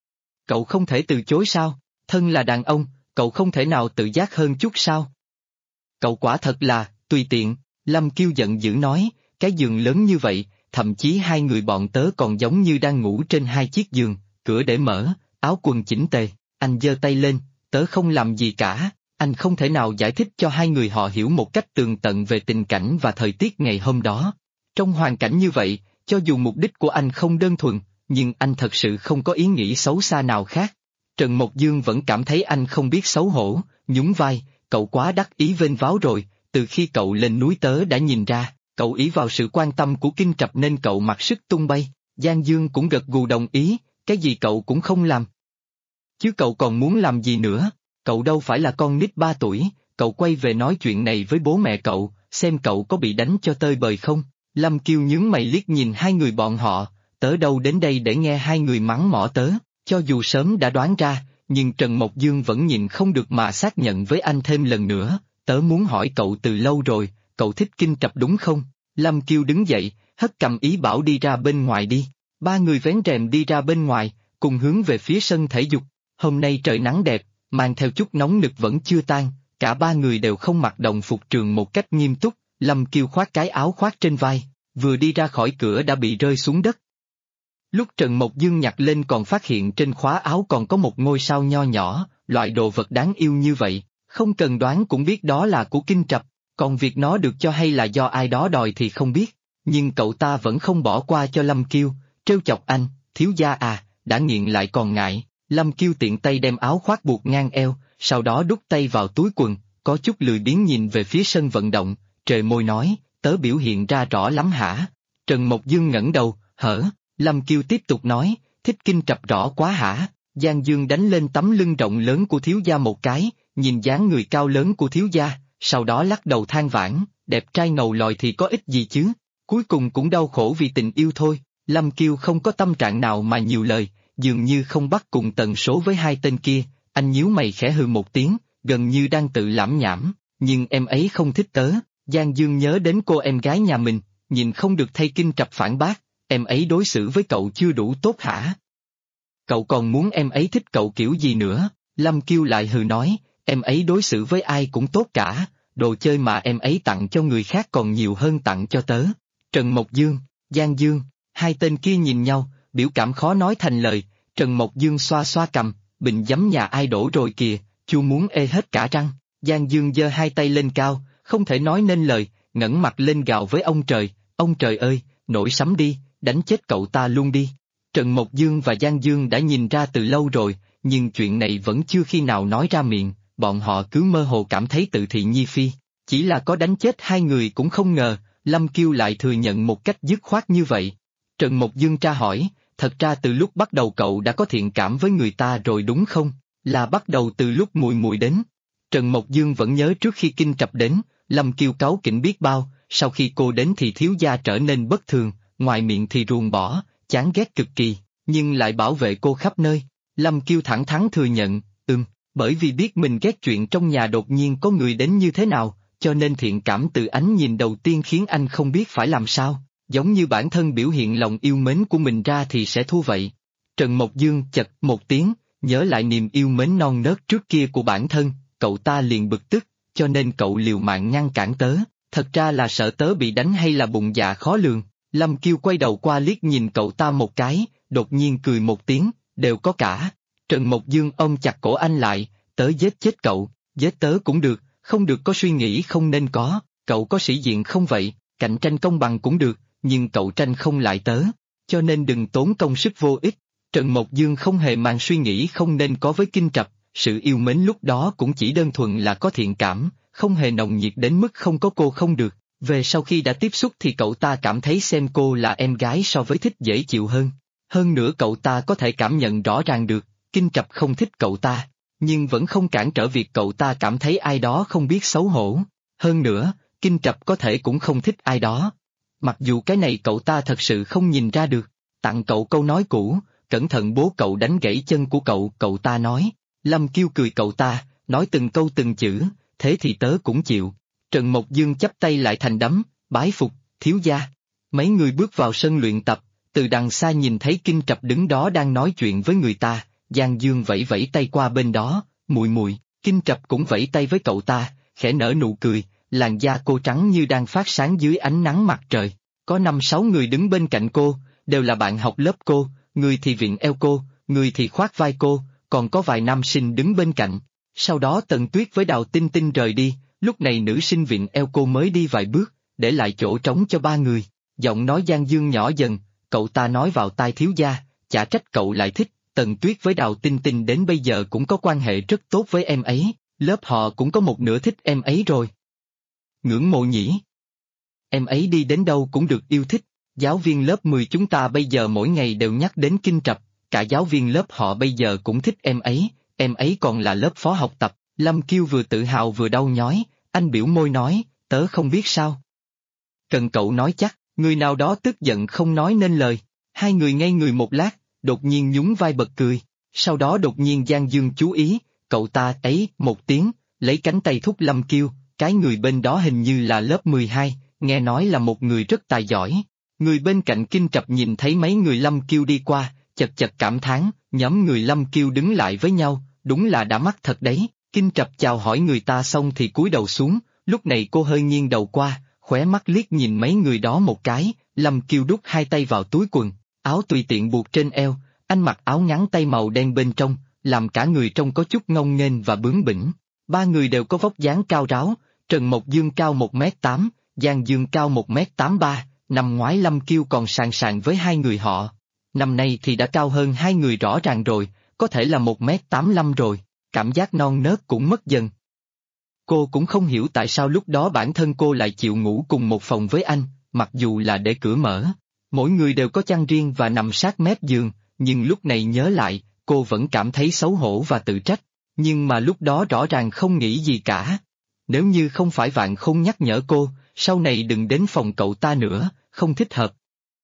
Cậu không thể từ chối sao? Thân là đàn ông, cậu không thể nào tự giác hơn chút sao? Cậu quả thật là, tùy tiện, Lâm Kiêu giận dữ nói, cái giường lớn như vậy, thậm chí hai người bọn tớ còn giống như đang ngủ trên hai chiếc giường, cửa để mở, áo quần chỉnh tề, anh giơ tay lên, tớ không làm gì cả, anh không thể nào giải thích cho hai người họ hiểu một cách tường tận về tình cảnh và thời tiết ngày hôm đó. Trong hoàn cảnh như vậy, cho dù mục đích của anh không đơn thuần, nhưng anh thật sự không có ý nghĩ xấu xa nào khác. Trần Mộc Dương vẫn cảm thấy anh không biết xấu hổ, nhún vai, cậu quá đắc ý vênh váo rồi, từ khi cậu lên núi tớ đã nhìn ra, cậu ý vào sự quan tâm của Kinh Trập nên cậu mặc sức tung bay. Giang Dương cũng gật gù đồng ý, cái gì cậu cũng không làm. Chứ cậu còn muốn làm gì nữa, cậu đâu phải là con nít 3 tuổi, cậu quay về nói chuyện này với bố mẹ cậu, xem cậu có bị đánh cho tơi bời không. Lâm Kiêu nhướng mày liếc nhìn hai người bọn họ, tớ đâu đến đây để nghe hai người mắng mỏ tớ, cho dù sớm đã đoán ra, nhưng Trần Mộc Dương vẫn nhìn không được mà xác nhận với anh thêm lần nữa, tớ muốn hỏi cậu từ lâu rồi, cậu thích Kinh Trập đúng không? Lâm Kiêu đứng dậy, hất cầm ý bảo đi ra bên ngoài đi, ba người vén rèm đi ra bên ngoài, cùng hướng về phía sân thể dục. Hôm nay trời nắng đẹp, mang theo chút nóng nực vẫn chưa tan, cả ba người đều không mặc đồng phục trường một cách nghiêm túc. Lâm Kiêu khoác cái áo khoác trên vai, vừa đi ra khỏi cửa đã bị rơi xuống đất. Lúc Trần Mộc Dương nhặt lên còn phát hiện trên khóa áo còn có một ngôi sao nho nhỏ, loại đồ vật đáng yêu như vậy, không cần đoán cũng biết đó là của Kinh Trập, còn việc nó được cho hay là do ai đó đòi thì không biết. Nhưng cậu ta vẫn không bỏ qua cho Lâm Kiêu, trêu chọc anh, thiếu gia à, đã nghiện lại còn ngại. Lâm Kiêu tiện tay đem áo khoác buộc ngang eo, sau đó đút tay vào túi quần, có chút lười biếng nhìn về phía sân vận động, trề môi nói, tớ biểu hiện ra rõ lắm hả? Trần Mộc Dương ngẩng đầu, hở? Lâm Kiêu tiếp tục nói, thích Kinh Trập rõ quá hả? Giang Dương đánh lên tấm lưng rộng lớn của thiếu gia một cái, nhìn dáng người cao lớn của thiếu gia, sau đó lắc đầu than vãn, đẹp trai ngầu lòi thì có ích gì chứ? Cuối cùng cũng đau khổ vì tình yêu thôi. Lâm Kiêu không có tâm trạng nào mà nhiều lời, dường như không bắt cùng tần số với hai tên kia. Anh nhíu mày khẽ hừ một tiếng, gần như đang tự lẩm nhẩm, nhưng em ấy không thích tớ. Giang Dương nhớ đến cô em gái nhà mình, nhìn không được thay Kinh Trập phản bác, em ấy đối xử với cậu chưa đủ tốt hả? Cậu còn muốn em ấy thích cậu kiểu gì nữa? Lâm Kiêu lại hừ nói, em ấy đối xử với ai cũng tốt cả, đồ chơi mà em ấy tặng cho người khác còn nhiều hơn tặng cho tớ. Trần Mộc Dương, Giang Dương, hai tên kia nhìn nhau, biểu cảm khó nói thành lời. Trần Mộc Dương xoa xoa cằm, bình giấm nhà ai đổ rồi kìa, chu muốn ê hết cả răng. Giang Dương giơ hai tay lên cao, không thể nói nên lời, ngẩng mặt lên gào với ông trời ơi, nổi sấm đi, đánh chết cậu ta luôn đi. Trần Mộc Dương và Giang Dương đã nhìn ra từ lâu rồi, nhưng chuyện này vẫn chưa khi nào nói ra miệng, bọn họ cứ mơ hồ cảm thấy tự thị nhi phi. Chỉ là có đánh chết hai người cũng không ngờ, Lâm Kiêu lại thừa nhận một cách dứt khoát như vậy. Trần Mộc Dương tra hỏi, thật ra từ lúc bắt đầu cậu đã có thiện cảm với người ta rồi đúng không? Là bắt đầu từ lúc Mùi Mùi đến. Trần Mộc Dương vẫn nhớ trước khi Kinh Trập đến, Lâm Kiêu cáu kỉnh biết bao, sau khi cô đến thì thiếu gia trở nên bất thường, ngoài miệng thì ruồng bỏ, chán ghét cực kỳ, nhưng lại bảo vệ cô khắp nơi. Lâm Kiêu thẳng thắn thừa nhận, bởi vì biết mình ghét chuyện trong nhà đột nhiên có người đến như thế nào, cho nên thiện cảm từ ánh nhìn đầu tiên khiến anh không biết phải làm sao, giống như bản thân biểu hiện lòng yêu mến của mình ra thì sẽ thua vậy. Trần Mộc Dương chật một tiếng, nhớ lại niềm yêu mến non nớt trước kia của bản thân, cậu ta liền bực tức, cho nên cậu liều mạng ngăn cản tớ, thật ra là sợ tớ bị đánh hay là bụng dạ khó lường. Lâm Kiêu quay đầu qua liếc nhìn cậu ta một cái, đột nhiên cười một tiếng, đều có cả. Trần Mộc Dương ôm chặt cổ anh lại, tớ giết chết cậu, giết tớ cũng được, không được có suy nghĩ không nên có, cậu có sĩ diện không vậy, cạnh tranh công bằng cũng được, nhưng cậu tranh không lại tớ, cho nên đừng tốn công sức vô ích. Trần Mộc Dương không hề mang suy nghĩ không nên có với Kinh Trập, sự yêu mến lúc đó cũng chỉ đơn thuần là có thiện cảm, không hề nồng nhiệt đến mức không có cô không được. Về sau khi đã tiếp xúc thì cậu ta cảm thấy xem cô là em gái so với thích dễ chịu hơn. Hơn nữa cậu ta có thể cảm nhận rõ ràng được, Kinh Trập không thích cậu ta, nhưng vẫn không cản trở việc cậu ta cảm thấy ai đó không biết xấu hổ. Hơn nữa, Kinh Trập có thể cũng không thích ai đó. Mặc dù cái này cậu ta thật sự không nhìn ra được. Tặng cậu câu nói cũ, cẩn thận bố cậu đánh gãy chân của cậu ta nói. Lâm Kiêu cười cậu ta, nói từng câu từng chữ, thế thì tớ cũng chịu. Trần Mộc Dương chắp tay lại thành đấm, bái phục, thiếu gia. Mấy người bước vào sân luyện tập, từ đằng xa nhìn thấy Kinh Trập đứng đó đang nói chuyện với người ta, Giang Dương vẫy vẫy tay qua bên đó, Mùi Mùi, Kinh Trập cũng vẫy tay với cậu ta, khẽ nở nụ cười, làn da cô trắng như đang phát sáng dưới ánh nắng mặt trời. Có 5-6 người đứng bên cạnh cô, đều là bạn học lớp cô, người thì viện eo cô, người thì khoác vai cô, còn có vài nam sinh đứng bên cạnh. Sau đó Tần Tuyết với Đào Tinh Tinh rời đi, lúc này nữ sinh viện eo cô mới đi vài bước, để lại chỗ trống cho ba người. Giọng nói Giang Dương nhỏ dần, cậu ta nói vào tai thiếu gia, chả trách cậu lại thích, Tần Tuyết với Đào Tinh Tinh đến bây giờ cũng có quan hệ rất tốt với em ấy, lớp họ cũng có một nửa thích em ấy rồi. Ngưỡng mộ nhỉ? Em ấy đi đến đâu cũng được yêu thích, giáo viên lớp 10 chúng ta bây giờ mỗi ngày đều nhắc đến Kinh Trập, cả giáo viên lớp họ bây giờ cũng thích em ấy còn là lớp phó học tập. Lâm Kiêu vừa tự hào vừa đau nhói, anh biểu môi nói, tớ không biết sao. Cần cậu nói chắc, người nào đó tức giận không nói nên lời, hai người ngây người một lát, đột nhiên nhún vai bật cười, sau đó đột nhiên Giang Dương chú ý, cậu ta ấy một tiếng, lấy cánh tay thúc Lâm Kiêu, cái người bên đó hình như là lớp 12, nghe nói là một người rất tài giỏi. Người bên cạnh Kinh Trập nhìn thấy mấy người Lâm Kiêu đi qua, chật chật cảm thán, nhóm người Lâm Kiêu đứng lại với nhau, đúng là đã mắt thật đấy. Kinh Trập chào hỏi người ta xong thì cúi đầu xuống, lúc này cô hơi nghiêng đầu qua, khóe mắt liếc nhìn mấy người đó một cái. Lâm Kiêu đút hai tay vào túi quần, áo tùy tiện buộc trên eo, anh mặc áo ngắn tay màu đen bên trong, làm cả người trông có chút ngông nghênh và bướng bỉnh. Ba người đều có vóc dáng cao ráo, Trần Mộc Dương cao 1m8, Giang Dương cao 1m83, năm ngoái Lâm Kiêu còn sàn sàn với hai người họ. Năm nay thì đã cao hơn hai người rõ ràng rồi, có thể là 1m85 rồi, cảm giác non nớt cũng mất dần. Cô cũng không hiểu tại sao lúc đó bản thân cô lại chịu ngủ cùng một phòng với anh, mặc dù là để cửa mở. Mỗi người đều có chăn riêng và nằm sát mép giường, nhưng lúc này nhớ lại, cô vẫn cảm thấy xấu hổ và tự trách. Nhưng mà lúc đó rõ ràng không nghĩ gì cả. Nếu như không phải Vạn Khôn nhắc nhở cô, sau này đừng đến phòng cậu ta nữa, không thích hợp.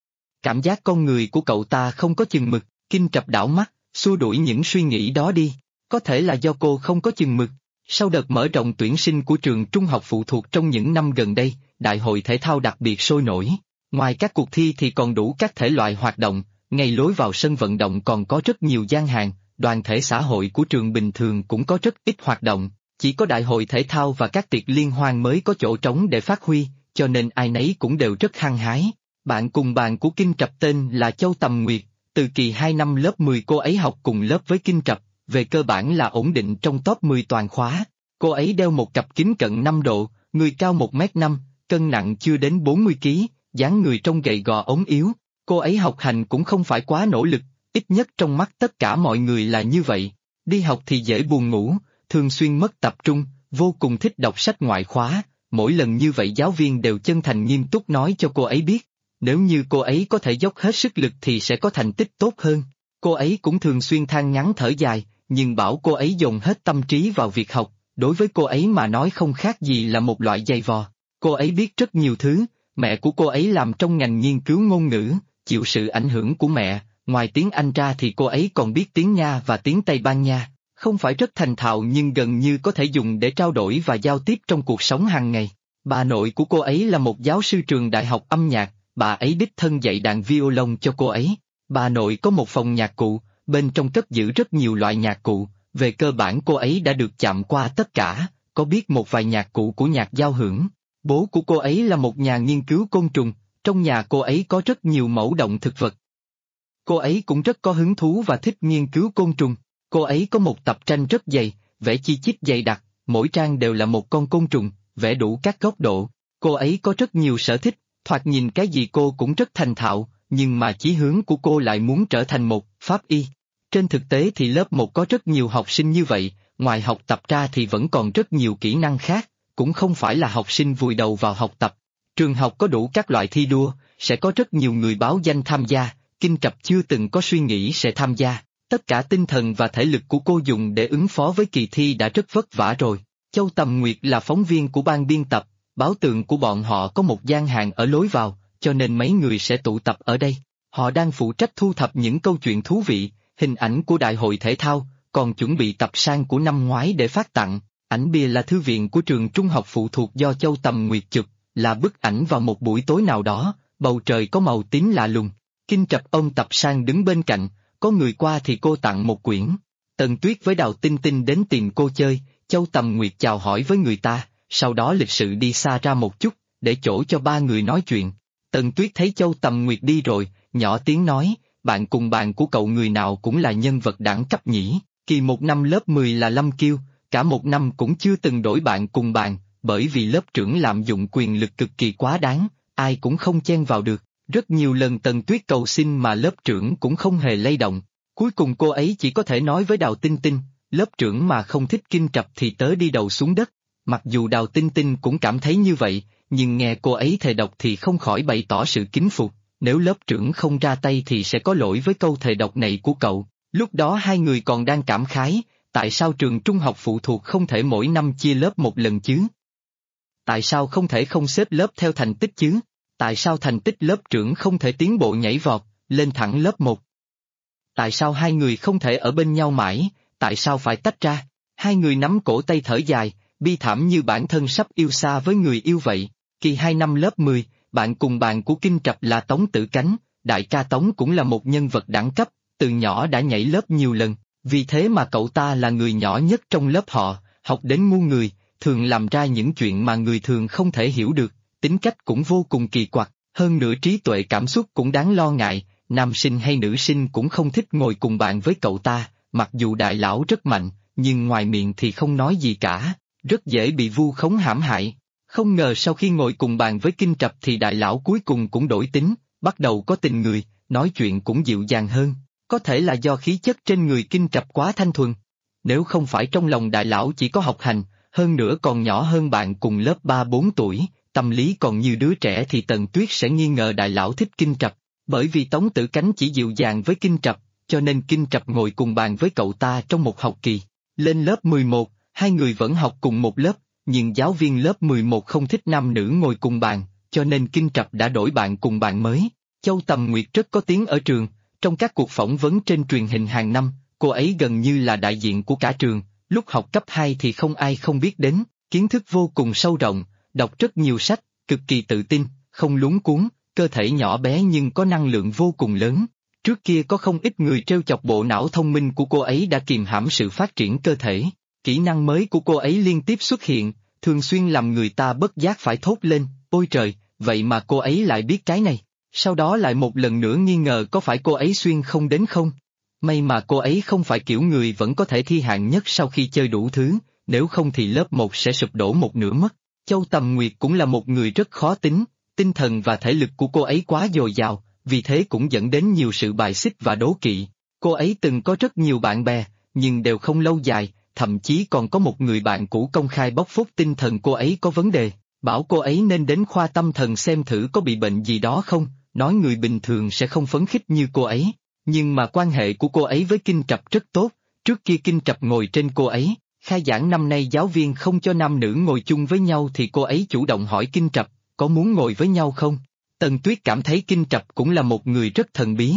Cảm giác con người của cậu ta không có chừng mực, Kinh Trập đảo mắt, xua đuổi những suy nghĩ đó đi. Có thể là do cô không có chừng mực. Sau đợt mở rộng tuyển sinh của trường trung học phụ thuộc trong những năm gần đây, đại hội thể thao đặc biệt sôi nổi. Ngoài các cuộc thi thì còn đủ các thể loại hoạt động, ngay lối vào sân vận động còn có rất nhiều gian hàng, đoàn thể xã hội của trường bình thường cũng có rất ít hoạt động, chỉ có đại hội thể thao và các tiệc liên hoan mới có chỗ trống để phát huy, cho nên ai nấy cũng đều rất hăng hái. Bạn cùng bàn của Kinh Trập tên là Châu Tầm Nguyệt, từ kỳ 2 năm lớp 10 cô ấy học cùng lớp với Kinh Trập, về cơ bản là ổn định trong top 10 toàn khóa. Cô ấy đeo một cặp kính cận 5 độ, người cao 1m5, cân nặng chưa đến 40 kg, dáng người trông gầy gò ốm yếu. Cô ấy học hành cũng không phải quá nỗ lực, ít nhất trong mắt tất cả mọi người là như vậy. Đi học thì dễ buồn ngủ, thường xuyên mất tập trung, vô cùng thích đọc sách ngoại khóa. Mỗi lần như vậy giáo viên đều chân thành nghiêm túc nói cho cô ấy biết, nếu như cô ấy có thể dốc hết sức lực thì sẽ có thành tích tốt hơn. Cô ấy cũng thường xuyên than ngắn thở dài, nhưng bảo cô ấy dồn hết tâm trí vào việc học, đối với cô ấy mà nói không khác gì là một loại giày vò. Cô ấy biết rất nhiều thứ, mẹ của cô ấy làm trong ngành nghiên cứu ngôn ngữ, chịu sự ảnh hưởng của mẹ, ngoài tiếng Anh ra thì cô ấy còn biết tiếng Nga và tiếng Tây Ban Nha, không phải rất thành thạo nhưng gần như có thể dùng để trao đổi và giao tiếp trong cuộc sống hàng ngày. Bà nội của cô ấy là một giáo sư trường đại học âm nhạc, bà ấy đích thân dạy đàn violon cho cô ấy. Bà nội có một phòng nhạc cụ, bên trong cất giữ rất nhiều loại nhạc cụ, về cơ bản cô ấy đã được chạm qua tất cả, có biết một vài nhạc cụ của nhạc giao hưởng. Bố của cô ấy là một nhà nghiên cứu côn trùng, trong nhà cô ấy có rất nhiều mẫu động thực vật. Cô ấy cũng rất có hứng thú và thích nghiên cứu côn trùng. Cô ấy có một tập tranh rất dày, vẽ chi chít dày đặc, mỗi trang đều là một con côn trùng, vẽ đủ các góc độ. Cô ấy có rất nhiều sở thích, thoạt nhìn cái gì cô cũng rất thành thạo, nhưng mà chí hướng của cô lại muốn trở thành một pháp y. Trên thực tế thì lớp 1 có rất nhiều học sinh như vậy, ngoài học tập ra thì vẫn còn rất nhiều kỹ năng khác, cũng không phải là học sinh vùi đầu vào học tập. Trường học có đủ các loại thi đua, sẽ có rất nhiều người báo danh tham gia, Kinh Trập chưa từng có suy nghĩ sẽ tham gia. Tất cả tinh thần và thể lực của cô dùng để ứng phó với kỳ thi đã rất vất vả rồi. Châu Tầm Nguyệt là phóng viên của ban biên tập, báo tường của bọn họ có một gian hàng ở lối vào, cho nên mấy người sẽ tụ tập ở đây. Họ đang phụ trách thu thập những câu chuyện thú vị, hình ảnh của đại hội thể thao, còn chuẩn bị tập san của năm ngoái để phát tặng. Ảnh bìa là thư viện của trường trung học phụ thuộc do Châu Tầm Nguyệt chụp, là bức ảnh vào một buổi tối nào đó, bầu trời có màu tím lạ lùng. Kinh Trập ôm tập san đứng bên cạnh, có người qua thì cô tặng một quyển. Tần Tuyết với Đào Tinh Tinh đến tìm cô chơi, Châu Tầm Nguyệt chào hỏi với người ta, sau đó lịch sự đi xa ra một chút, để chỗ cho ba người nói chuyện. Tần Tuyết thấy Châu Tầm Nguyệt đi rồi, nhỏ tiếng nói, bạn cùng bàn của cậu người nào cũng là nhân vật đẳng cấp nhỉ, kỳ 1 năm lớp 10 là Lâm Kiêu, cả một năm cũng chưa từng đổi bạn cùng bàn, bởi vì lớp trưởng lạm dụng quyền lực cực kỳ quá đáng, ai cũng không chen vào được. Rất nhiều lần Tần Tuyết cầu xin mà lớp trưởng cũng không hề lay động, cuối cùng cô ấy chỉ có thể nói với Đào Tinh Tinh, lớp trưởng mà không thích Kinh Trập thì tớ đi đầu xuống đất. Mặc dù Đào Tinh Tinh cũng cảm thấy như vậy, nhưng nghe cô ấy thề độc thì không khỏi bày tỏ sự kính phục, nếu lớp trưởng không ra tay thì sẽ có lỗi với câu thề độc này của cậu. Lúc đó hai người còn đang cảm khái, tại sao trường trung học phụ thuộc không thể mỗi năm chia lớp một lần chứ? Tại sao không thể không xếp lớp theo thành tích chứ? Tại sao thành tích lớp trưởng không thể tiến bộ nhảy vọt, lên thẳng lớp 1? Tại sao hai người không thể ở bên nhau mãi, tại sao phải tách ra? Hai người nắm cổ tay thở dài, bi thảm như bản thân sắp yêu xa với người yêu vậy. Kỳ 2 năm lớp 10, bạn cùng bàn của Kinh Trập là Tống Tử Cánh, đại ca Tống cũng là một nhân vật đẳng cấp, từ nhỏ đã nhảy lớp nhiều lần, vì thế mà cậu ta là người nhỏ nhất trong lớp họ, học đến ngu người, thường làm ra những chuyện mà người thường không thể hiểu được, tính cách cũng vô cùng kỳ quặc, hơn nữa trí tuệ cảm xúc cũng đáng lo ngại, nam sinh hay nữ sinh cũng không thích ngồi cùng bạn với cậu ta, mặc dù đại lão rất mạnh, nhưng ngoài miệng thì không nói gì cả, rất dễ bị vu khống hãm hại. Không ngờ sau khi ngồi cùng bàn với Kinh Trập thì đại lão cuối cùng cũng đổi tính, bắt đầu có tình người, nói chuyện cũng dịu dàng hơn, có thể là do khí chất trên người Kinh Trập quá thanh thuần. Nếu không phải trong lòng đại lão chỉ có học hành, hơn nữa còn nhỏ hơn bạn cùng lớp 3-4 tuổi, tâm lý còn như đứa trẻ thì Tần Tuyết sẽ nghi ngờ đại lão thích Kinh Trập, bởi vì Tống Tử Cánh chỉ dịu dàng với Kinh Trập, cho nên Kinh Trập ngồi cùng bàn với cậu ta trong một học kỳ. Lên lớp 11, hai người vẫn học cùng một lớp, nhưng giáo viên lớp 11 không thích nam nữ ngồi cùng bàn, cho nên Kinh Trập đã đổi bạn cùng bàn mới. Châu Tầm Nguyệt rất có tiếng ở trường, trong các cuộc phỏng vấn trên truyền hình hàng năm, cô ấy gần như là đại diện của cả trường, lúc học cấp 2 thì không ai không biết đến, kiến thức vô cùng sâu rộng, đọc rất nhiều sách, cực kỳ tự tin, không luống cuống, cơ thể nhỏ bé nhưng có năng lượng vô cùng lớn. Trước kia có không ít người trêu chọc bộ não thông minh của cô ấy đã kiềm hãm sự phát triển cơ thể, kỹ năng mới của cô ấy liên tiếp xuất hiện, thường xuyên làm người ta bất giác phải thốt lên, ôi trời, vậy mà cô ấy lại biết cái này. Sau đó lại một lần nữa nghi ngờ có phải cô ấy xuyên không đến không? May mà cô ấy không phải kiểu người vẫn có thể thi hạng nhất sau khi chơi đủ thứ, nếu không thì lớp 1 sẽ sụp đổ một nửa mất. Châu Tầm Nguyệt cũng là một người rất khó tính, tinh thần và thể lực của cô ấy quá dồi dào, vì thế cũng dẫn đến nhiều sự bài xích và đố kỵ. Cô ấy từng có rất nhiều bạn bè, nhưng đều không lâu dài, thậm chí còn có một người bạn cũ công khai bóc phốt tinh thần cô ấy có vấn đề, bảo cô ấy nên đến khoa tâm thần xem thử có bị bệnh gì đó không, nói người bình thường sẽ không phấn khích như cô ấy. Nhưng mà quan hệ của cô ấy với Kinh Trập rất tốt, trước kia Kinh Trập ngồi trên cô ấy, khai giảng năm nay giáo viên không cho nam nữ ngồi chung với nhau thì cô ấy chủ động hỏi Kinh Trập, có muốn ngồi với nhau không? Tần Tuyết cảm thấy Kinh Trập cũng là một người rất thần bí.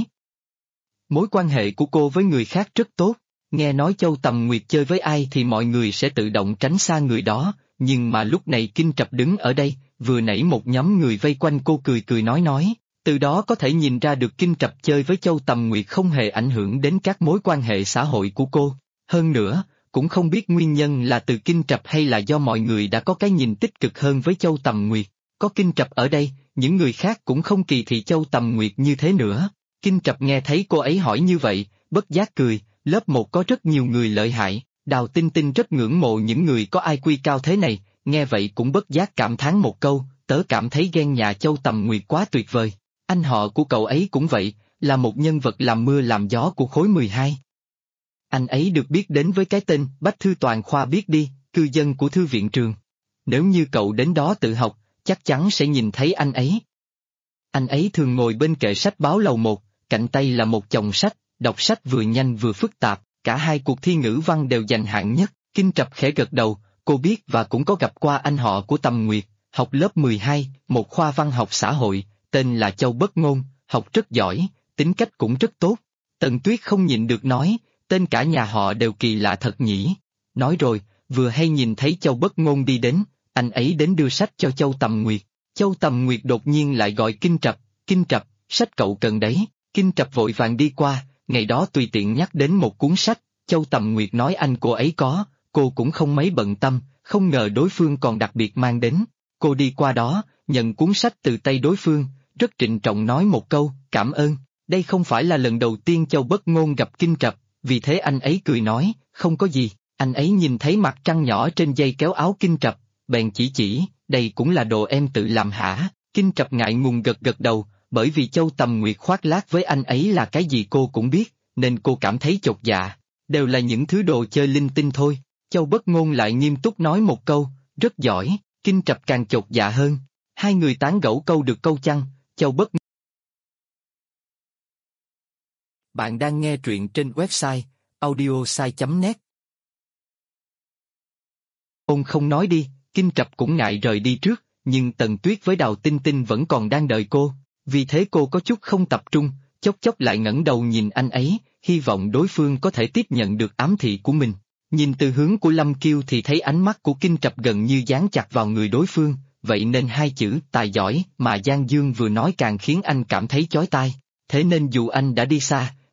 Mối quan hệ của cô với người khác rất tốt, nghe nói Châu Tầm Nguyệt chơi với ai thì mọi người sẽ tự động tránh xa người đó, nhưng mà lúc này Kinh Trập đứng ở đây, vừa nãy một nhóm người vây quanh cô cười cười nói. Từ đó có thể nhìn ra được Kinh Trập chơi với Châu Tầm Nguyệt không hề ảnh hưởng đến các mối quan hệ xã hội của cô. Hơn nữa, cũng không biết nguyên nhân là từ Kinh Trập hay là do mọi người đã có cái nhìn tích cực hơn với Châu Tầm Nguyệt. Có Kinh Trập ở đây, những người khác cũng không kỳ thị Châu Tầm Nguyệt như thế nữa. Kinh Trập nghe thấy cô ấy hỏi như vậy, bất giác cười, lớp 1 có rất nhiều người lợi hại, Đào Tinh Tinh rất ngưỡng mộ những người có IQ cao thế này, nghe vậy cũng bất giác cảm thán một câu, tớ cảm thấy ghen nhà Châu Tầm Nguyệt quá tuyệt vời. Anh họ của cậu ấy cũng vậy, là một nhân vật làm mưa làm gió của khối 12. Anh ấy được biết đến với cái tên Bách Thư Toàn Khoa biết đi, cư dân của thư viện trường. Nếu như cậu đến đó tự học, chắc chắn sẽ nhìn thấy anh ấy. Anh ấy thường ngồi bên kệ sách báo lầu 1, cạnh tay là một chồng sách, đọc sách vừa nhanh vừa phức tạp, cả hai cuộc thi ngữ văn đều giành hạng nhất. Kinh Trập khẽ gật đầu, cô biết và cũng có gặp qua anh họ của Tầm Nguyệt, học lớp 12, một khoa văn học xã hội, tên là Châu Bất Ngôn, học rất giỏi, tính cách cũng rất tốt. Tần Tuyết không nhịn được nói, tên cả nhà họ đều kỳ lạ thật nhỉ. Nói rồi, vừa hay nhìn thấy Châu Bất Ngôn đi đến, anh ấy đến đưa sách cho Châu Tầm Nguyệt. Châu Tầm Nguyệt đột nhiên lại gọi Kinh Trập, sách cậu cần đấy. Kinh Trập vội vàng đi qua, ngày đó tùy tiện nhắc đến một cuốn sách, Châu Tầm Nguyệt nói anh cô ấy có, cô cũng không mấy bận tâm, không ngờ đối phương còn đặc biệt mang đến. Cô đi qua đó, nhận cuốn sách từ tay đối phương, rất trịnh trọng nói một câu, cảm ơn. Đây không phải là lần đầu tiên Châu Bất Ngôn gặp Kinh Trập, vì thế anh ấy cười nói, không có gì. Anh ấy nhìn thấy mặt trăng nhỏ trên dây kéo áo Kinh Trập, bèn chỉ, đây cũng là đồ em tự làm hả? Kinh Trập ngại ngùng gật đầu, bởi vì Châu Tầm Nguyệt khoác lác với anh ấy là cái gì cô cũng biết, nên cô cảm thấy chột dạ, đều là những thứ đồ chơi linh tinh thôi. Châu Bất Ngôn lại nghiêm túc nói một câu, rất giỏi, Kinh Trập càng chột dạ hơn. Hai người tán gẫu câu được câu chăng, Châu Bất. Bạn đang nghe truyện trên website audiosai.net. Ông không nói đi, Kinh Trập cũng ngại rời đi trước, nhưng Tần Tuyết với Đào Tinh Tinh vẫn còn đang đợi cô, vì thế cô có chút không tập trung, chốc lại ngẩng đầu nhìn anh ấy, hy vọng đối phương có thể tiếp nhận được ám thị của mình. Nhìn từ hướng của Lâm Kiêu thì thấy ánh mắt của Kinh Trập gần như dán chặt vào người đối phương, vậy nên hai chữ tài giỏi mà Giang Dương vừa nói càng khiến anh cảm thấy chói tai. Thế nên dù anh đã đi xa,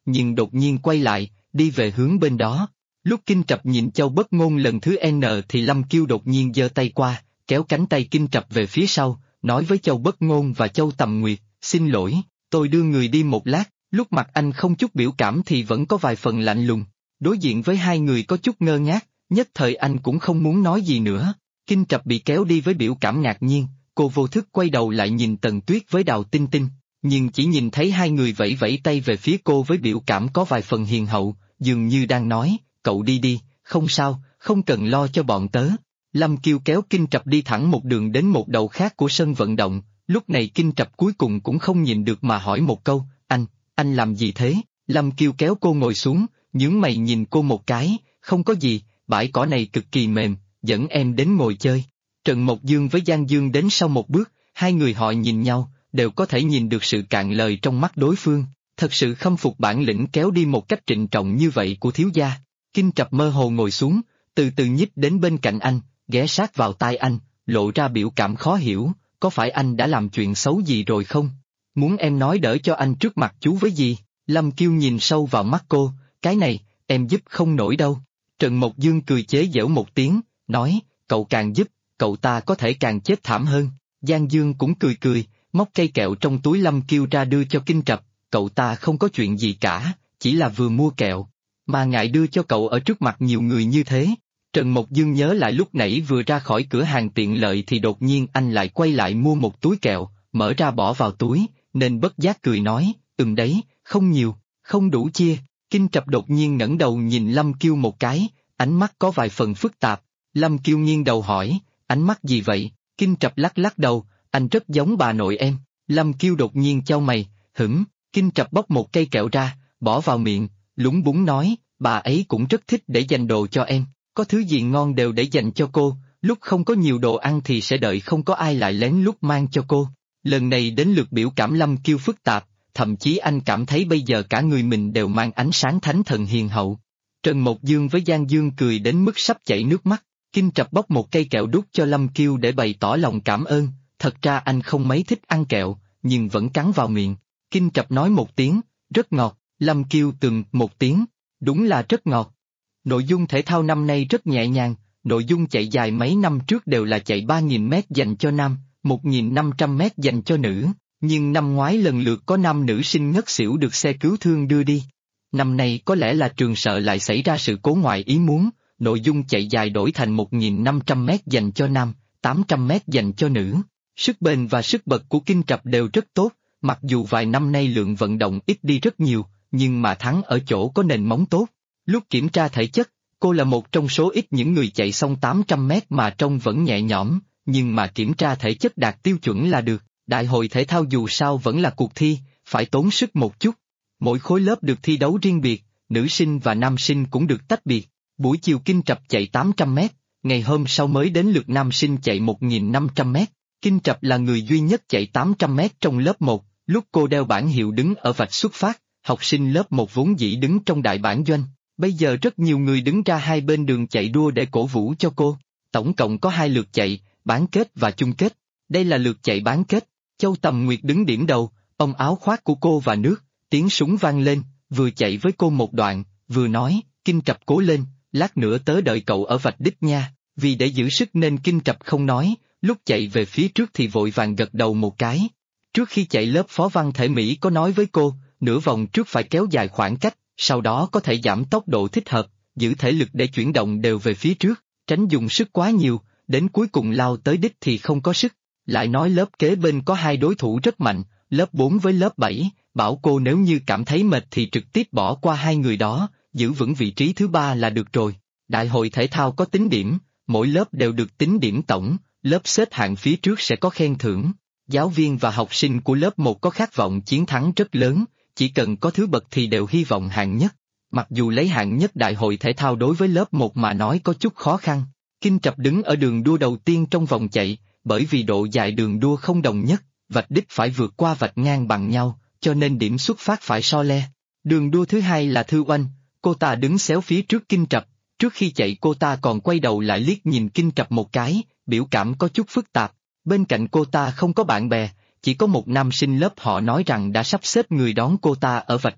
nhưng đột nhiên quay lại, đi về hướng bên đó. Lúc Kinh Trập nhìn Châu Bất Ngôn lần thứ N thì Lâm Kiêu đột nhiên giơ tay qua, kéo cánh tay Kinh Trập về phía sau, nói với Châu Bất Ngôn và Châu Tầm Nguyệt, xin lỗi, tôi đưa người đi một lát, lúc mặt anh không chút biểu cảm thì vẫn có vài phần lạnh lùng. Đối diện với hai người có chút ngơ ngác, nhất thời anh cũng không muốn nói gì nữa. Kinh Trập bị kéo đi với biểu cảm ngạc nhiên, cô vô thức quay đầu lại nhìn Tần Tuyết với Đào Tinh Tinh, nhưng chỉ nhìn thấy hai người vẫy vẫy tay về phía cô với biểu cảm có vài phần hiền hậu, dường như đang nói, cậu đi đi, không sao, không cần lo cho bọn tớ. Lâm Kiêu kéo Kinh Trập đi thẳng một đường đến một đầu khác của sân vận động, lúc này Kinh Trập cuối cùng cũng không nhìn được mà hỏi một câu, anh làm gì thế? Lâm Kiêu kéo cô ngồi xuống, nhướng mày nhìn cô một cái, không có gì, bãi cỏ này cực kỳ mềm, dẫn em đến ngồi chơi. Trần Mộc Dương với Giang Dương đến sau một bước, hai người họ nhìn nhau, đều có thể nhìn được sự cạn lời trong mắt đối phương, thật sự khâm phục bản lĩnh kéo đi một cách trịnh trọng như vậy của thiếu gia. Kinh Trập mơ hồ ngồi xuống, từ từ nhích đến bên cạnh anh, ghé sát vào tai anh, lộ ra biểu cảm khó hiểu, có phải anh đã làm chuyện xấu gì rồi không? Muốn em nói đỡ cho anh trước mặt chú với gì? Lâm Kiêu nhìn sâu vào mắt cô, cái này, em giúp không nổi đâu. Trần Mộc Dương cười chế giễu một tiếng, nói, cậu càng giúp, cậu ta có thể càng chết thảm hơn. Giang Dương cũng cười cười, móc cây kẹo trong túi Lâm Kiêu ra đưa cho Kinh Trập, cậu ta không có chuyện gì cả, chỉ là vừa mua kẹo, mà ngại đưa cho cậu ở trước mặt nhiều người như thế. Trần Mộc Dương nhớ lại lúc nãy vừa ra khỏi cửa hàng tiện lợi thì đột nhiên anh lại quay lại mua một túi kẹo, mở ra bỏ vào túi, nên bất giác cười nói, đấy, không nhiều, không đủ chia. Kinh Trập đột nhiên ngẩng đầu nhìn Lâm Kiêu một cái, ánh mắt có vài phần phức tạp. Lâm Kiêu nghiêng đầu hỏi, ánh mắt gì vậy? Kinh Trập lắc lắc đầu, anh rất giống bà nội em. Lâm Kiêu đột nhiên chau mày, Kinh Trập bóc một cây kẹo ra, bỏ vào miệng, lúng búng nói, bà ấy cũng rất thích để dành đồ cho em, có thứ gì ngon đều để dành cho cô, lúc không có nhiều đồ ăn thì sẽ đợi không có ai lại lén lút mang cho cô. Lần này đến lượt biểu cảm Lâm Kiêu phức tạp, thậm chí anh cảm thấy bây giờ cả người mình đều mang ánh sáng thánh thần hiền hậu. Trần Mộc Dương với Giang Dương cười đến mức sắp chảy nước mắt. Kinh Trập bóc một cây kẹo đút cho Lâm Kiêu để bày tỏ lòng cảm ơn, thật ra anh không mấy thích ăn kẹo, nhưng vẫn cắn vào miệng. Kinh Trập nói một tiếng, rất ngọt, Lâm Kiêu một tiếng, đúng là rất ngọt. Nội dung thể thao năm nay rất nhẹ nhàng, nội dung chạy dài mấy năm trước đều là chạy 3.000 mét dành cho nam, 1.500 mét dành cho nữ, nhưng năm ngoái lần lượt có 5 nữ sinh ngất xỉu được xe cứu thương đưa đi. Năm nay có lẽ là trường sợ lại xảy ra sự cố ngoài ý muốn, nội dung chạy dài đổi thành 1.500 mét dành cho nam, 800 mét dành cho nữ. Sức bền và sức bật của Kinh Trập đều rất tốt, mặc dù vài năm nay lượng vận động ít đi rất nhiều, nhưng mà thắng ở chỗ có nền móng tốt. Lúc kiểm tra thể chất, cô là một trong số ít những người chạy xong 800 mét mà trông vẫn nhẹ nhõm, nhưng mà kiểm tra thể chất đạt tiêu chuẩn là được. Đại hội thể thao dù sao vẫn là cuộc thi, phải tốn sức một chút. Mỗi khối lớp được thi đấu riêng biệt, nữ sinh và nam sinh cũng được tách biệt. Buổi chiều Kinh Trập chạy 800 mét, ngày hôm sau mới đến lượt nam sinh chạy 1.500 mét. Kinh Trập là người duy nhất chạy 800 mét trong lớp 1, lúc cô đeo bảng hiệu đứng ở vạch xuất phát, học sinh lớp 1 vốn dĩ đứng trong đại bản doanh. Bây giờ rất nhiều người đứng ra hai bên đường chạy đua để cổ vũ cho cô. Tổng cộng có 2 lượt chạy, bán kết và chung kết. Đây là lượt chạy bán kết. Châu Tầm Nguyệt đứng điểm đầu, ôm áo khoác của cô và nước, tiếng súng vang lên, vừa chạy với cô một đoạn, vừa nói, Kinh Trập cố lên, lát nữa tớ đợi cậu ở vạch đích nha. Vì để giữ sức nên Kinh Trập không nói, lúc chạy về phía trước thì vội vàng gật đầu một cái. Trước khi chạy lớp phó văn thể Mỹ có nói với cô, nửa vòng trước phải kéo dài khoảng cách, sau đó có thể giảm tốc độ thích hợp, giữ thể lực để chuyển động đều về phía trước, tránh dùng sức quá nhiều, đến cuối cùng lao tới đích thì không có sức. Lại nói lớp kế bên có 2 đối thủ rất mạnh, lớp 4 với lớp 7, bảo cô nếu như cảm thấy mệt thì trực tiếp bỏ qua 2 người đó, giữ vững vị trí thứ 3 là được rồi. Đại hội thể thao có tính điểm, mỗi lớp đều được tính điểm tổng, lớp xếp hạng phía trước sẽ có khen thưởng. Giáo viên và học sinh của lớp 1 có khát vọng chiến thắng rất lớn, chỉ cần có thứ bậc thì đều hy vọng hạng nhất. Mặc dù lấy hạng nhất đại hội thể thao đối với lớp 1 mà nói có chút khó khăn. Kinh Trập đứng ở đường đua đầu tiên trong vòng chạy, bởi vì độ dài đường đua không đồng nhất, vạch đích phải vượt qua vạch ngang bằng nhau, cho nên điểm xuất phát phải so le. Đường đua thứ hai là Thư Oanh, cô ta đứng xéo phía trước Kinh Trập, trước khi chạy cô ta còn quay đầu lại liếc nhìn Kinh Trập một cái, biểu cảm có chút phức tạp. Bên cạnh cô ta không có bạn bè, chỉ có một nam sinh lớp họ nói rằng đã sắp xếp người đón cô ta ở vạch đích,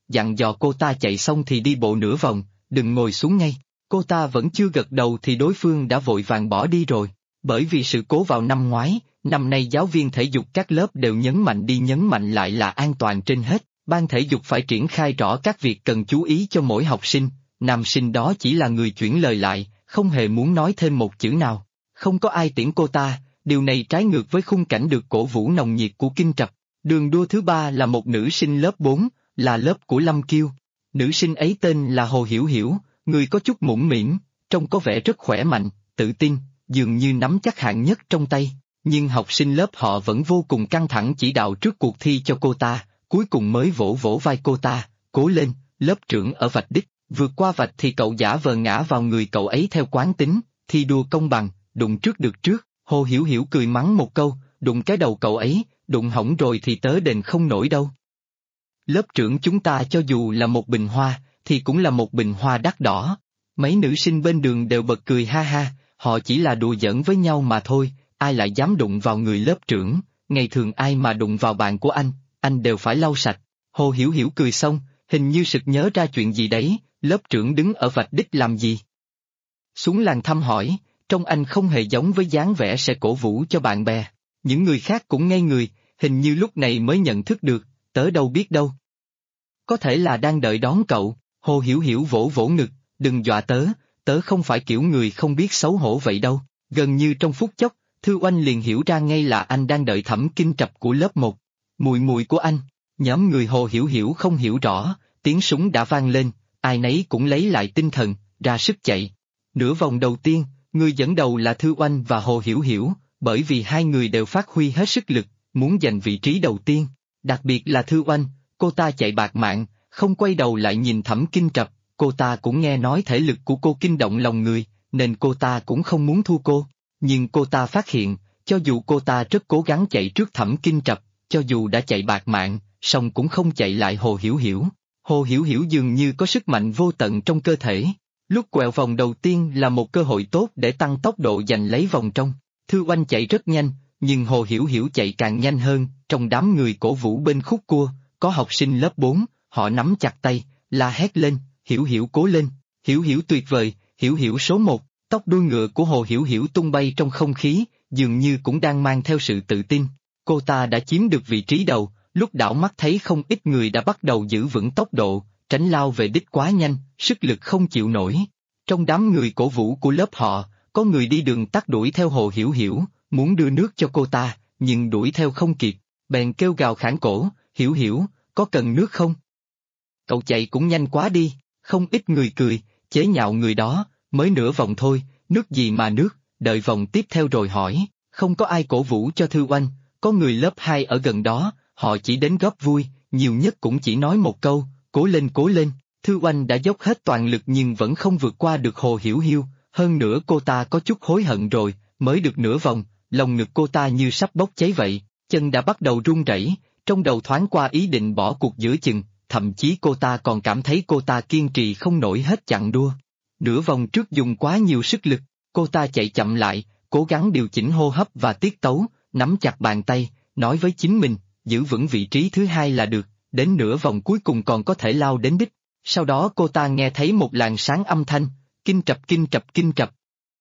dặn dò cô ta chạy xong thì đi bộ nửa vòng, đừng ngồi xuống ngay. Cô ta vẫn chưa gật đầu thì đối phương đã vội vàng bỏ đi rồi. Bởi vì sự cố vào năm ngoái, năm nay giáo viên thể dục các lớp đều nhấn mạnh lại là an toàn trên hết. Ban thể dục phải triển khai rõ các việc cần chú ý cho mỗi học sinh, nam sinh đó chỉ là người chuyển lời lại, không hề muốn nói thêm một chữ nào. Không có ai tiễn cô ta, điều này trái ngược với khung cảnh được cổ vũ nồng nhiệt của Kinh Trập. Đường đua thứ ba là một nữ sinh lớp 4, là lớp của Lâm Kiêu. Nữ sinh ấy tên là Hồ Hiểu Hiểu, người có chút mũm mĩm, trông có vẻ rất khỏe mạnh, tự tin, dường như nắm chắc hạng nhất trong tay. Nhưng học sinh lớp họ vẫn vô cùng căng thẳng chỉ đạo trước cuộc thi cho cô ta, cuối cùng mới vỗ vỗ vai cô ta, cố lên, lớp trưởng ở vạch đích, vượt qua vạch thì cậu giả vờ ngã vào người cậu ấy theo quán tính, thi đua công bằng, đụng trước được trước. Hồ Hiểu Hiểu cười mắng một câu, đụng cái đầu cậu ấy, đụng hỏng rồi thì tớ đền không nổi đâu. Lớp trưởng chúng ta cho dù là một bình hoa, thì cũng là một bình hoa đắt đỏ. Mấy nữ sinh bên đường đều bật cười ha ha, họ chỉ là đùa giỡn với nhau mà thôi, ai lại dám đụng vào người lớp trưởng, ngày thường ai mà đụng vào bạn của anh đều phải lau sạch. Hồ Hiểu Hiểu cười xong, hình như sực nhớ ra chuyện gì đấy, lớp trưởng đứng ở vạch đích làm gì? Xuống làng thăm hỏi, trông anh không hề giống với dáng vẻ sẽ cổ vũ cho bạn bè. Những người khác cũng ngây người, hình như lúc này mới nhận thức được, tớ đâu biết đâu. Có thể là đang đợi đón cậu, Hồ Hiểu Hiểu vỗ vỗ ngực, đừng dọa tớ, tớ không phải kiểu người không biết xấu hổ vậy đâu. Gần như trong phút chốc, Thư Oanh liền hiểu ra ngay là anh đang đợi Thẩm Kinh Trập của lớp 1. Mùi của anh, nhóm người Hồ Hiểu Hiểu không hiểu rõ, tiếng súng đã vang lên, ai nấy cũng lấy lại tinh thần, ra sức chạy. Nửa vòng đầu tiên, người dẫn đầu là Thư Oanh và Hồ Hiểu Hiểu, bởi vì hai người đều phát huy hết sức lực, muốn giành vị trí đầu tiên. Đặc biệt là Thư Oanh, cô ta chạy bạt mạng, không quay đầu lại nhìn Thẩm Kinh Trập, cô ta cũng nghe nói thể lực của cô kinh động lòng người, nên cô ta cũng không muốn thua cô. Nhưng cô ta phát hiện, cho dù cô ta rất cố gắng chạy trước Thẩm Kinh Trập, cho dù đã chạy bạt mạng, song cũng không chạy lại Hồ Hiểu Hiểu. Hồ Hiểu Hiểu dường như có sức mạnh vô tận trong cơ thể. Lúc quẹo vòng đầu tiên là một cơ hội tốt để tăng tốc độ giành lấy vòng trong. Thư Oanh chạy rất nhanh, nhưng Hồ Hiểu Hiểu chạy càng nhanh hơn. Trong đám người cổ vũ bên khúc cua, có học sinh lớp 4, họ nắm chặt tay, la hét lên, Hiểu Hiểu cố lên, Hiểu Hiểu tuyệt vời, Hiểu Hiểu số 1. Tóc đuôi ngựa của Hồ Hiểu Hiểu tung bay trong không khí, dường như cũng đang mang theo sự tự tin. Cô ta đã chiếm được vị trí đầu, lúc đảo mắt thấy không ít người đã bắt đầu giữ vững tốc độ, tránh lao về đích quá nhanh, sức lực không chịu nổi. Trong đám người cổ vũ của lớp họ, có người đi đường tắt đuổi theo Hồ Hiểu Hiểu, muốn đưa nước cho cô ta, nhưng đuổi theo không kịp, bèn kêu gào khản cổ, Hiểu Hiểu, có cần nước không? Cậu chạy cũng nhanh quá đi, không ít người cười, chế nhạo người đó, mới nửa vòng thôi, nước gì mà nước, đợi vòng tiếp theo rồi hỏi, không có ai cổ vũ cho Thư Oanh, có người lớp 2 ở gần đó, họ chỉ đến góp vui, nhiều nhất cũng chỉ nói một câu, cố lên cố lên. Thư Oanh đã dốc hết toàn lực nhưng vẫn không vượt qua được Hồ Hiểu Hiểu, hơn nữa cô ta có chút hối hận rồi, mới được nửa vòng, lòng ngực cô ta như sắp bốc cháy vậy, chân đã bắt đầu run rẩy, trong đầu thoáng qua ý định bỏ cuộc giữa chừng, thậm chí cô ta còn cảm thấy cô ta kiên trì không nổi hết chặng đua. Nửa vòng trước dùng quá nhiều sức lực, cô ta chạy chậm lại, cố gắng điều chỉnh hô hấp và tiết tấu, nắm chặt bàn tay, nói với chính mình, giữ vững vị trí thứ 2 là được, đến nửa vòng cuối cùng còn có thể lao đến đích. Sau đó cô ta nghe thấy một làn sáng âm thanh, Kinh Trập Kinh Trập Kinh Trập.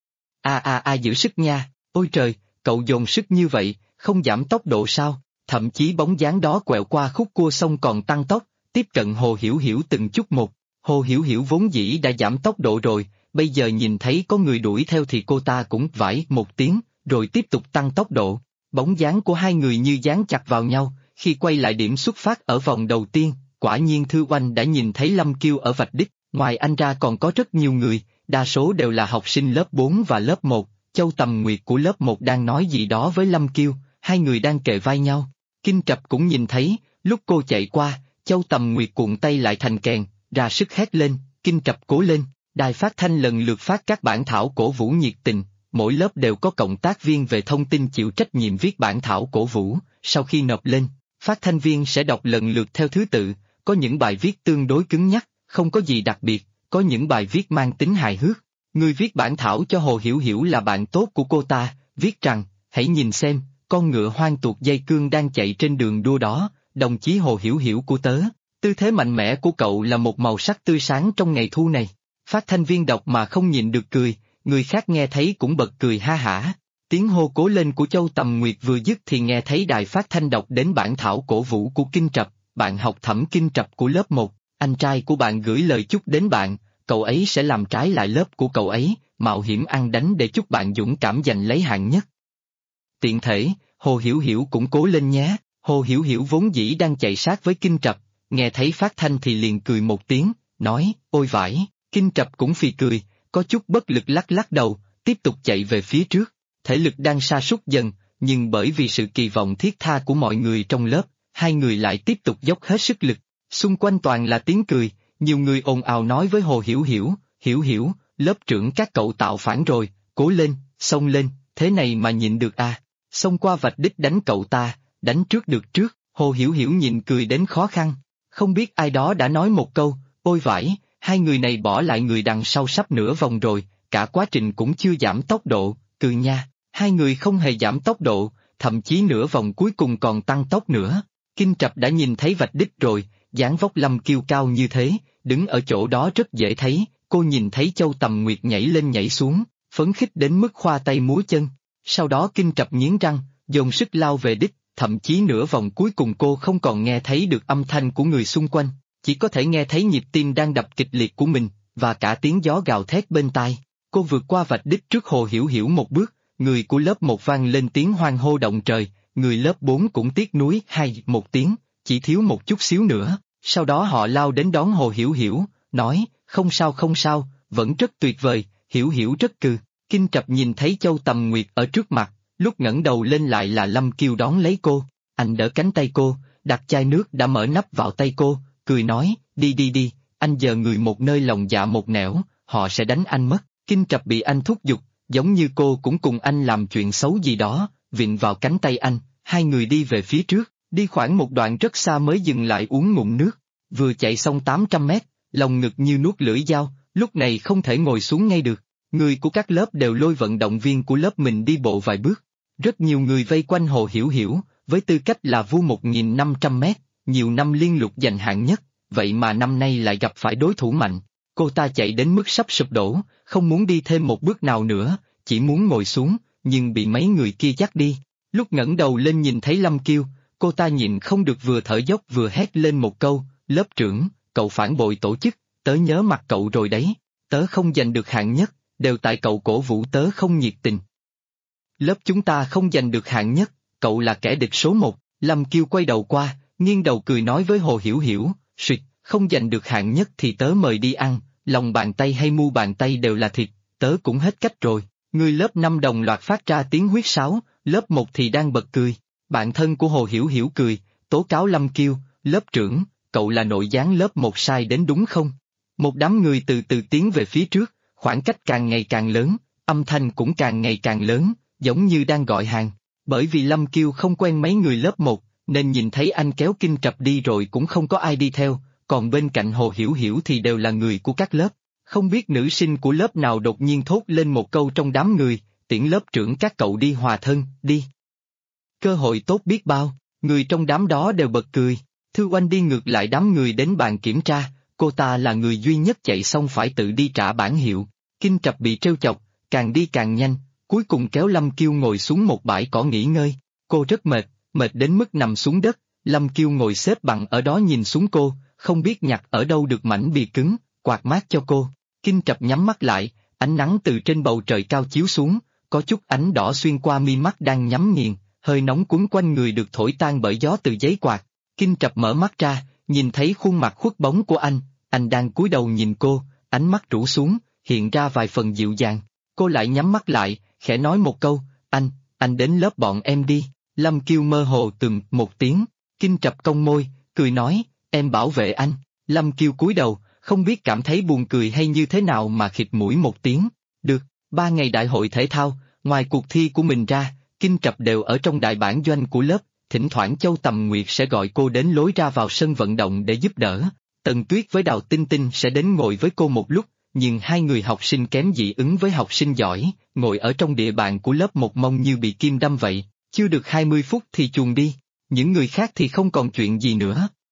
Giữ sức nha, ôi trời, cậu dồn sức như vậy, không giảm tốc độ sao, thậm chí bóng dáng đó quẹo qua khúc cua xong còn tăng tốc, tiếp cận Hồ Hiểu Hiểu từng chút một. Hồ Hiểu Hiểu vốn dĩ đã giảm tốc độ rồi, bây giờ nhìn thấy có người đuổi theo thì cô ta cũng vãi một tiếng, rồi tiếp tục tăng tốc độ. Bóng dáng của hai người như dán chặt vào nhau, khi quay lại điểm xuất phát ở vòng đầu tiên, quả nhiên Thư Oanh đã nhìn thấy Lâm Kiêu ở vạch đích, ngoài anh ra còn có rất nhiều người, đa số đều là học sinh lớp 4 và lớp 1, Châu Tầm Nguyệt của lớp 1 đang nói gì đó với Lâm Kiêu, hai người đang kề vai nhau. Kinh Trập cũng nhìn thấy, lúc cô chạy qua, Châu Tầm Nguyệt cuộn tay lại thành kèn, ra sức hét lên, Kinh Trập cố lên. Đài phát thanh lần lượt phát các bản thảo cổ vũ nhiệt tình, mỗi lớp đều có cộng tác viên về thông tin chịu trách nhiệm viết bản thảo cổ vũ, sau khi nộp lên, phát thanh viên sẽ đọc lần lượt theo thứ tự, có những bài viết tương đối cứng nhắc, không có gì đặc biệt, có những bài viết mang tính hài hước. Người viết bản thảo cho Hồ Hiểu Hiểu là bạn tốt của cô ta, viết rằng, hãy nhìn xem, con ngựa hoang tuột dây cương đang chạy trên đường đua đó, đồng chí Hồ Hiểu Hiểu của tớ, Tư thế mạnh mẽ của cậu là một màu sắc tươi sáng trong ngày thu này. Phát thanh viên đọc mà không nhịn được cười, người khác nghe thấy cũng bật cười ha hả. Tiếng hô cố lên của Châu Tầm Nguyệt vừa dứt thì nghe thấy đài phát thanh đọc đến bản thảo cổ vũ của Kinh Trập, bạn học Thẩm Kinh Trập của lớp 1, anh trai của bạn gửi lời chúc đến bạn, cậu ấy sẽ làm trái lại lớp của cậu ấy, mạo hiểm ăn đánh để chúc bạn dũng cảm giành lấy hạng nhất. Tiện thể, Hồ Hiểu Hiểu cũng cố lên nhé. Hồ Hiểu Hiểu vốn dĩ đang chạy sát với Kinh Trập, nghe thấy phát thanh thì liền cười một tiếng, nói, ôi vãi, Kinh Trập cũng phì cười, có chút bất lực lắc lắc đầu, tiếp tục chạy về phía trước. Thể lực đang sa sút dần, nhưng bởi vì sự kỳ vọng thiết tha của mọi người trong lớp, hai người lại tiếp tục dốc hết sức lực. Xung quanh toàn là tiếng cười, nhiều người ồn ào nói với Hồ Hiểu Hiểu, Hiểu Hiểu, lớp trưởng các cậu tạo phản rồi, cố lên, xông lên, thế này mà nhịn được à, xông qua vạch đích đánh cậu ta, đánh trước được trước. Hồ Hiểu Hiểu nhịn cười đến khó khăn, không biết ai đó đã nói một câu, ôi vãi, hai người này bỏ lại người đằng sau sắp nửa vòng rồi, cả quá trình cũng chưa giảm tốc độ, cười nha, hai người không hề giảm tốc độ, thậm chí nửa vòng cuối cùng còn tăng tốc nữa. Kinh Trập đã nhìn thấy vạch đích rồi, dáng vóc Lâm Kiêu cao như thế, đứng ở chỗ đó rất dễ thấy, cô nhìn thấy Châu Tầm Nguyệt nhảy lên nhảy xuống, phấn khích đến mức khoa tay múa chân. Sau đó Kinh Trập nghiến răng, dồn sức lao về đích, thậm chí nửa vòng cuối cùng cô không còn nghe thấy được âm thanh của người xung quanh, chỉ có thể nghe thấy nhịp tim đang đập kịch liệt của mình, và cả tiếng gió gào thét bên tai. Cô vượt qua vạch đích trước Hồ Hiểu Hiểu một bước, người của lớp 1 vang lên tiếng hoan hô động trời, người lớp 4 cũng tiếc nuối hay một tiếng, chỉ thiếu một chút xíu nữa. Sau đó họ lao đến đón Hồ Hiểu Hiểu, nói, không sao, vẫn rất tuyệt vời, Hiểu Hiểu rất cừ. Kinh Trập nhìn thấy Châu Tầm Nguyệt ở trước mặt, lúc ngẩng đầu lên lại là Lâm Kiêu đón lấy cô, anh đỡ cánh tay cô, đặt chai nước đã mở nắp vào tay cô, cười nói, đi, anh giờ người một nơi lòng dạ một nẻo, họ sẽ đánh anh mất. Kinh Trập bị anh thúc giục, giống như cô cũng cùng anh làm chuyện xấu gì đó, vịn vào cánh tay anh, hai người đi về phía trước, đi khoảng một đoạn rất xa mới dừng lại uống ngụm nước, vừa chạy xong 800 mét, lòng ngực như nuốt lưỡi dao, lúc này không thể ngồi xuống ngay được. Người của các lớp đều lôi vận động viên của lớp mình đi bộ vài bước. Rất nhiều người vây quanh Hồ Hiểu Hiểu, với tư cách là vua 1.500 mét, nhiều năm liên lục giành hạng nhất, vậy mà năm nay lại gặp phải đối thủ mạnh. Cô ta chạy đến mức sắp sụp đổ, không muốn đi thêm một bước nào nữa, chỉ muốn ngồi xuống, nhưng bị mấy người kia dắt đi. Lúc ngẩng đầu lên nhìn thấy Lâm Kiêu, cô ta nhịn không được vừa thở dốc vừa hét lên một câu, lớp trưởng, cậu phản bội tổ chức, tớ nhớ mặt cậu rồi đấy, tớ không giành được hạng nhất, đều tại cậu cổ vũ tớ không nhiệt tình. Lớp chúng ta không giành được hạng nhất, cậu là kẻ địch số 1, Lâm Kiêu quay đầu qua, nghiêng đầu cười nói với Hồ Hiểu Hiểu, suyệt, không giành được hạng nhất thì tớ mời đi ăn, lòng bàn tay hay mu bàn tay đều là thịt, tớ cũng hết cách rồi. Người lớp 5 đồng loạt phát ra tiếng huýt sáo, lớp 1 thì đang bật cười. Bạn thân của Hồ Hiểu Hiểu cười, tố cáo Lâm Kiêu, lớp trưởng, cậu là nội gián lớp 1 sai đến đúng không? Một đám người từ từ tiến về phía trước, khoảng cách càng ngày càng lớn, âm thanh cũng càng ngày càng lớn, giống như đang gọi hàng. Bởi vì Lâm Kiêu không quen mấy người lớp 1, nên nhìn thấy anh kéo Kinh Trập đi rồi cũng không có ai đi theo, còn bên cạnh Hồ Hiểu Hiểu thì đều là người của các lớp. Không biết nữ sinh của lớp nào đột nhiên thốt lên một câu trong đám người, tiễn lớp trưởng các cậu đi hòa thân, đi. Cơ hội tốt biết bao, người trong đám đó đều bật cười. Thư Oanh đi ngược lại đám người đến bàn kiểm tra, cô ta là người duy nhất chạy xong phải tự đi trả bản hiệu. Kinh Trập bị trêu chọc, càng đi càng nhanh, cuối cùng kéo Lâm Kiêu ngồi xuống một bãi cỏ nghỉ ngơi. Cô rất mệt đến mức nằm xuống đất, Lâm Kiêu ngồi xếp bằng ở đó nhìn xuống cô, không biết nhặt ở đâu được mảnh bìa cứng, quạt mát cho cô. Kinh Trập nhắm mắt lại, ánh nắng từ trên bầu trời cao chiếu xuống, có chút ánh đỏ xuyên qua mi mắt đang nhắm nghiền, hơi nóng quấn quanh người được thổi tan bởi gió từ giấy quạt. Kinh Trập mở mắt ra, nhìn thấy khuôn mặt khuất bóng của anh đang cúi đầu nhìn cô, ánh mắt rũ xuống, hiện ra vài phần dịu dàng. Cô lại nhắm mắt lại, khẽ nói một câu, anh đến lớp bọn em đi. Lâm Kiêu mơ hồ một tiếng, Kinh Trập cong môi, cười nói, em bảo vệ anh. Lâm Kiêu cúi đầu, không biết cảm thấy buồn cười hay như thế nào mà khịt mũi một tiếng. Được, 3 ngày đại hội thể thao, ngoài cuộc thi của mình ra, Kinh Trập đều ở trong đại bản doanh của lớp, thỉnh thoảng Châu Tầm Nguyệt sẽ gọi cô đến lối ra vào sân vận động để giúp đỡ. Tần Tuyết với Đào Tinh Tinh sẽ đến ngồi với cô một lúc, nhưng hai người học sinh kém dị ứng với học sinh giỏi, ngồi ở trong địa bàn của lớp một mông như bị kim đâm vậy, chưa được 20 phút thì chuồn đi, những người khác thì không còn chuyện gì nữa.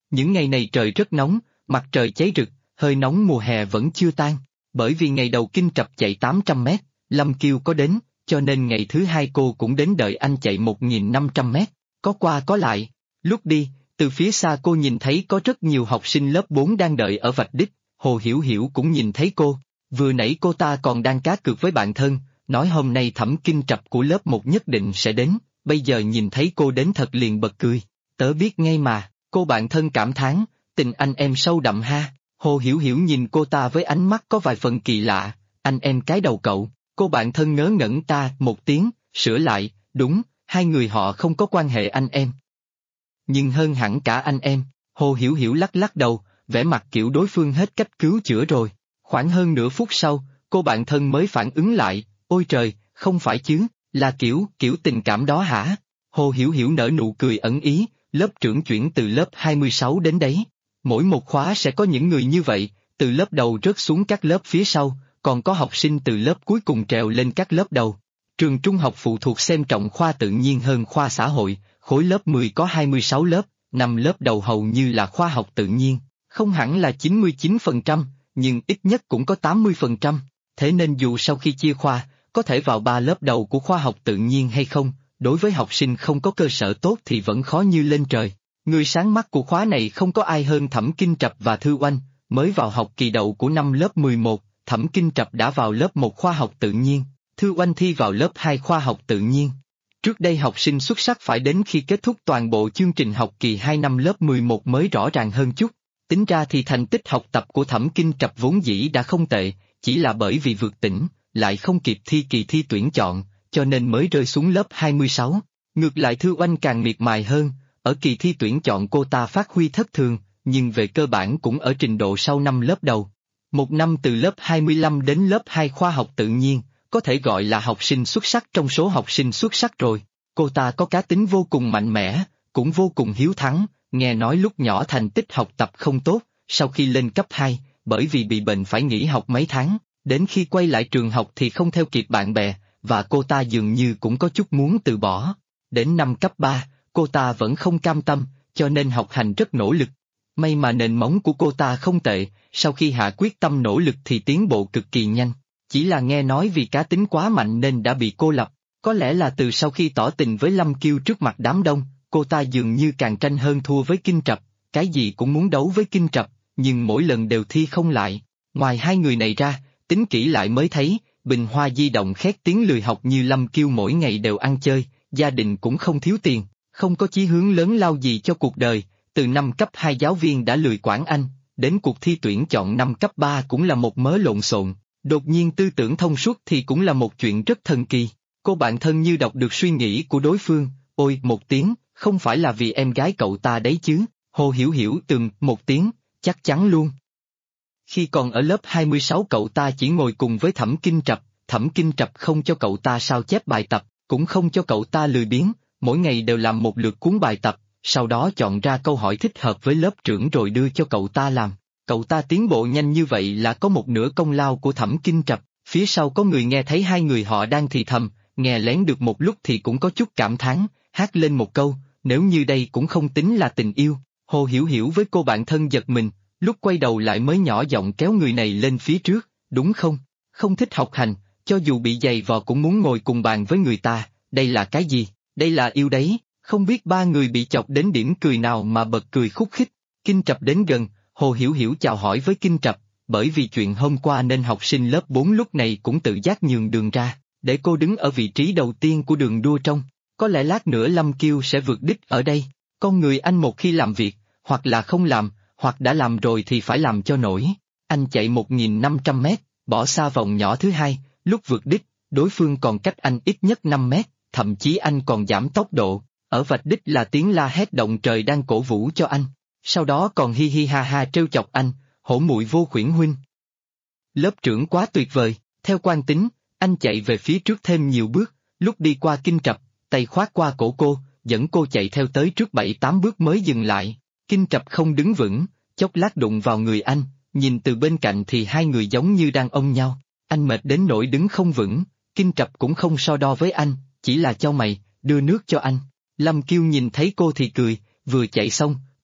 Những ngày này trời rất nóng, mặt trời cháy rực, hơi nóng mùa hè vẫn chưa tan. Bởi vì ngày đầu Kinh Trập chạy 800 mét, Lâm Kiêu có đến, cho nên ngày thứ hai cô cũng đến đợi anh chạy 1.500 mét, có qua có lại. Lúc đi, từ phía xa cô nhìn thấy có rất nhiều học sinh lớp 4 đang đợi ở vạch đích, Hồ Hiểu Hiểu cũng nhìn thấy cô. Vừa nãy cô ta còn đang cá cược với bạn thân, nói hôm nay Thẩm Kinh Trập của lớp 1 nhất định sẽ đến, bây giờ nhìn thấy cô đến thật liền bật cười. Tớ biết ngay mà, cô bạn thân cảm thán, tình anh em sâu đậm ha. Hồ Hiểu Hiểu nhìn cô ta với ánh mắt có vài phần kỳ lạ, anh em cái đầu cậu, cô bạn thân ngớ ngẩn ta một tiếng, sửa lại, đúng, hai người họ không có quan hệ anh em. Nhưng hơn hẳn cả anh em, Hồ Hiểu Hiểu lắc lắc đầu, vẻ mặt kiểu đối phương hết cách cứu chữa rồi. Khoảng hơn nửa phút sau, cô bạn thân mới phản ứng lại, ôi trời, không phải chứ, là kiểu tình cảm đó hả? Hồ Hiểu Hiểu nở nụ cười ẩn ý, lớp trưởng chuyển từ lớp 26 đến đấy. Mỗi một khóa sẽ có những người như vậy, từ lớp đầu rớt xuống các lớp phía sau, còn có học sinh từ lớp cuối cùng trèo lên các lớp đầu. Trường trung học phụ thuộc xem trọng khoa tự nhiên hơn khoa xã hội, khối lớp 10 có 26 lớp, 5 lớp đầu hầu như là khoa học tự nhiên, không hẳn là 99%, nhưng ít nhất cũng có 80%, thế nên dù sau khi chia khoa, có thể vào 3 lớp đầu của khoa học tự nhiên hay không, đối với học sinh không có cơ sở tốt thì vẫn khó như lên trời. Người sáng mắt của khóa này không có ai hơn Thẩm Kinh Trập và Thư Oanh, mới vào học kỳ đầu của năm lớp 11, Thẩm Kinh Trập đã vào lớp 1 khoa học tự nhiên, Thư Oanh thi vào lớp 2 khoa học tự nhiên. Trước đây học sinh xuất sắc phải đến khi kết thúc toàn bộ chương trình học kỳ 2 năm lớp 11 mới rõ ràng hơn chút. Tính ra thì thành tích học tập của Thẩm Kinh Trập vốn dĩ đã không tệ, chỉ là bởi vì vượt tỉnh, lại không kịp thi kỳ thi tuyển chọn, cho nên mới rơi xuống lớp 26. Ngược lại Thư Oanh càng miệt mài hơn, ở kỳ thi tuyển chọn cô ta phát huy thất thường, nhưng về cơ bản cũng ở trình độ sau năm lớp đầu. Một năm từ lớp 25 đến lớp 2 khoa học tự nhiên, có thể gọi là học sinh xuất sắc trong số học sinh xuất sắc rồi. Cô ta có cá tính vô cùng mạnh mẽ, cũng vô cùng hiếu thắng, nghe nói lúc nhỏ thành tích học tập không tốt, sau khi lên cấp 2, bởi vì bị bệnh phải nghỉ học mấy tháng, đến khi quay lại trường học thì không theo kịp bạn bè, và cô ta dường như cũng có chút muốn từ bỏ. Đến năm cấp 3, cô ta vẫn không cam tâm, cho nên học hành rất nỗ lực. May mà nền móng của cô ta không tệ, sau khi hạ quyết tâm nỗ lực thì tiến bộ cực kỳ nhanh. Chỉ là nghe nói vì cá tính quá mạnh nên đã bị cô lập. Có lẽ là từ sau khi tỏ tình với Lâm Kiêu trước mặt đám đông, cô ta dường như càng tranh hơn thua với Kinh Trập, cái gì cũng muốn đấu với Kinh Trập, nhưng mỗi lần đều thi không lại. Ngoài hai người này ra, tính kỹ lại mới thấy, bình hoa di động khét tiếng lười học như Lâm Kiêu mỗi ngày đều ăn chơi, gia đình cũng không thiếu tiền, không có chí hướng lớn lao gì cho cuộc đời, từ năm cấp 2 giáo viên đã lười quản anh, đến cuộc thi tuyển chọn năm cấp 3 cũng là một mớ lộn xộn, đột nhiên tư tưởng thông suốt thì cũng là một chuyện rất thần kỳ. Cô bạn thân như đọc được suy nghĩ của đối phương, ôi một tiếng, không phải là vì em gái cậu ta đấy chứ, Hồ Hiểu Hiểu một tiếng, chắc chắn luôn. Khi còn ở lớp 26 cậu ta chỉ ngồi cùng với Thẩm Kinh Trập không cho cậu ta sao chép bài tập, cũng không cho cậu ta lười biếng, mỗi ngày đều làm một lượt cuốn bài tập, sau đó chọn ra câu hỏi thích hợp với lớp trưởng rồi đưa cho cậu ta làm. Cậu ta tiến bộ nhanh như vậy là có một nửa công lao của Thẩm Kinh Trập, phía sau có người nghe thấy hai người họ đang thì thầm, nghe lén được một lúc thì cũng có chút cảm thán, hát lên một câu, nếu như đây cũng không tính là tình yêu. Hồ Hiểu Hiểu với cô bạn thân giật mình, lúc quay đầu lại mới nhỏ giọng kéo người này lên phía trước, đúng không? Không thích học hành, cho dù bị giày vò cũng muốn ngồi cùng bàn với người ta, đây là cái gì? Đây là yêu đấy, không biết ba người bị chọc đến điểm cười nào mà bật cười khúc khích. Kinh Trập đến gần, Hồ Hiểu Hiểu chào hỏi với Kinh Trập, bởi vì chuyện hôm qua nên học sinh lớp 4 lúc này cũng tự giác nhường đường ra, để cô đứng ở vị trí đầu tiên của đường đua trong. Có lẽ lát nữa Lâm Kiêu sẽ vượt đích ở đây, con người anh một khi làm việc, hoặc là không làm, hoặc đã làm rồi thì phải làm cho nổi. Anh chạy 1.500 mét, bỏ xa vòng nhỏ thứ hai, lúc vượt đích, đối phương còn cách anh ít nhất 5 mét, thậm chí anh còn giảm tốc độ, ở vạch đích là tiếng la hét động trời đang cổ vũ cho anh, sau đó còn hi hi ha ha trêu chọc anh, hổ muội vô khuyển huynh. Lớp trưởng quá tuyệt vời, theo quan tính, anh chạy về phía trước thêm nhiều bước, lúc đi qua Kinh Trập, tay khoác qua cổ cô, dẫn cô chạy theo tới trước 7-8 bước mới dừng lại. Kinh Trập không đứng vững, chốc lát đụng vào người anh, nhìn từ bên cạnh thì hai người giống như đang ôm nhau, anh mệt đến nỗi đứng không vững, Kinh Trập cũng không so đo với anh, chỉ là chau mày, đưa nước cho anh. Lâm Kiêu nhìn thấy cô thì cười, vừa chạy xong,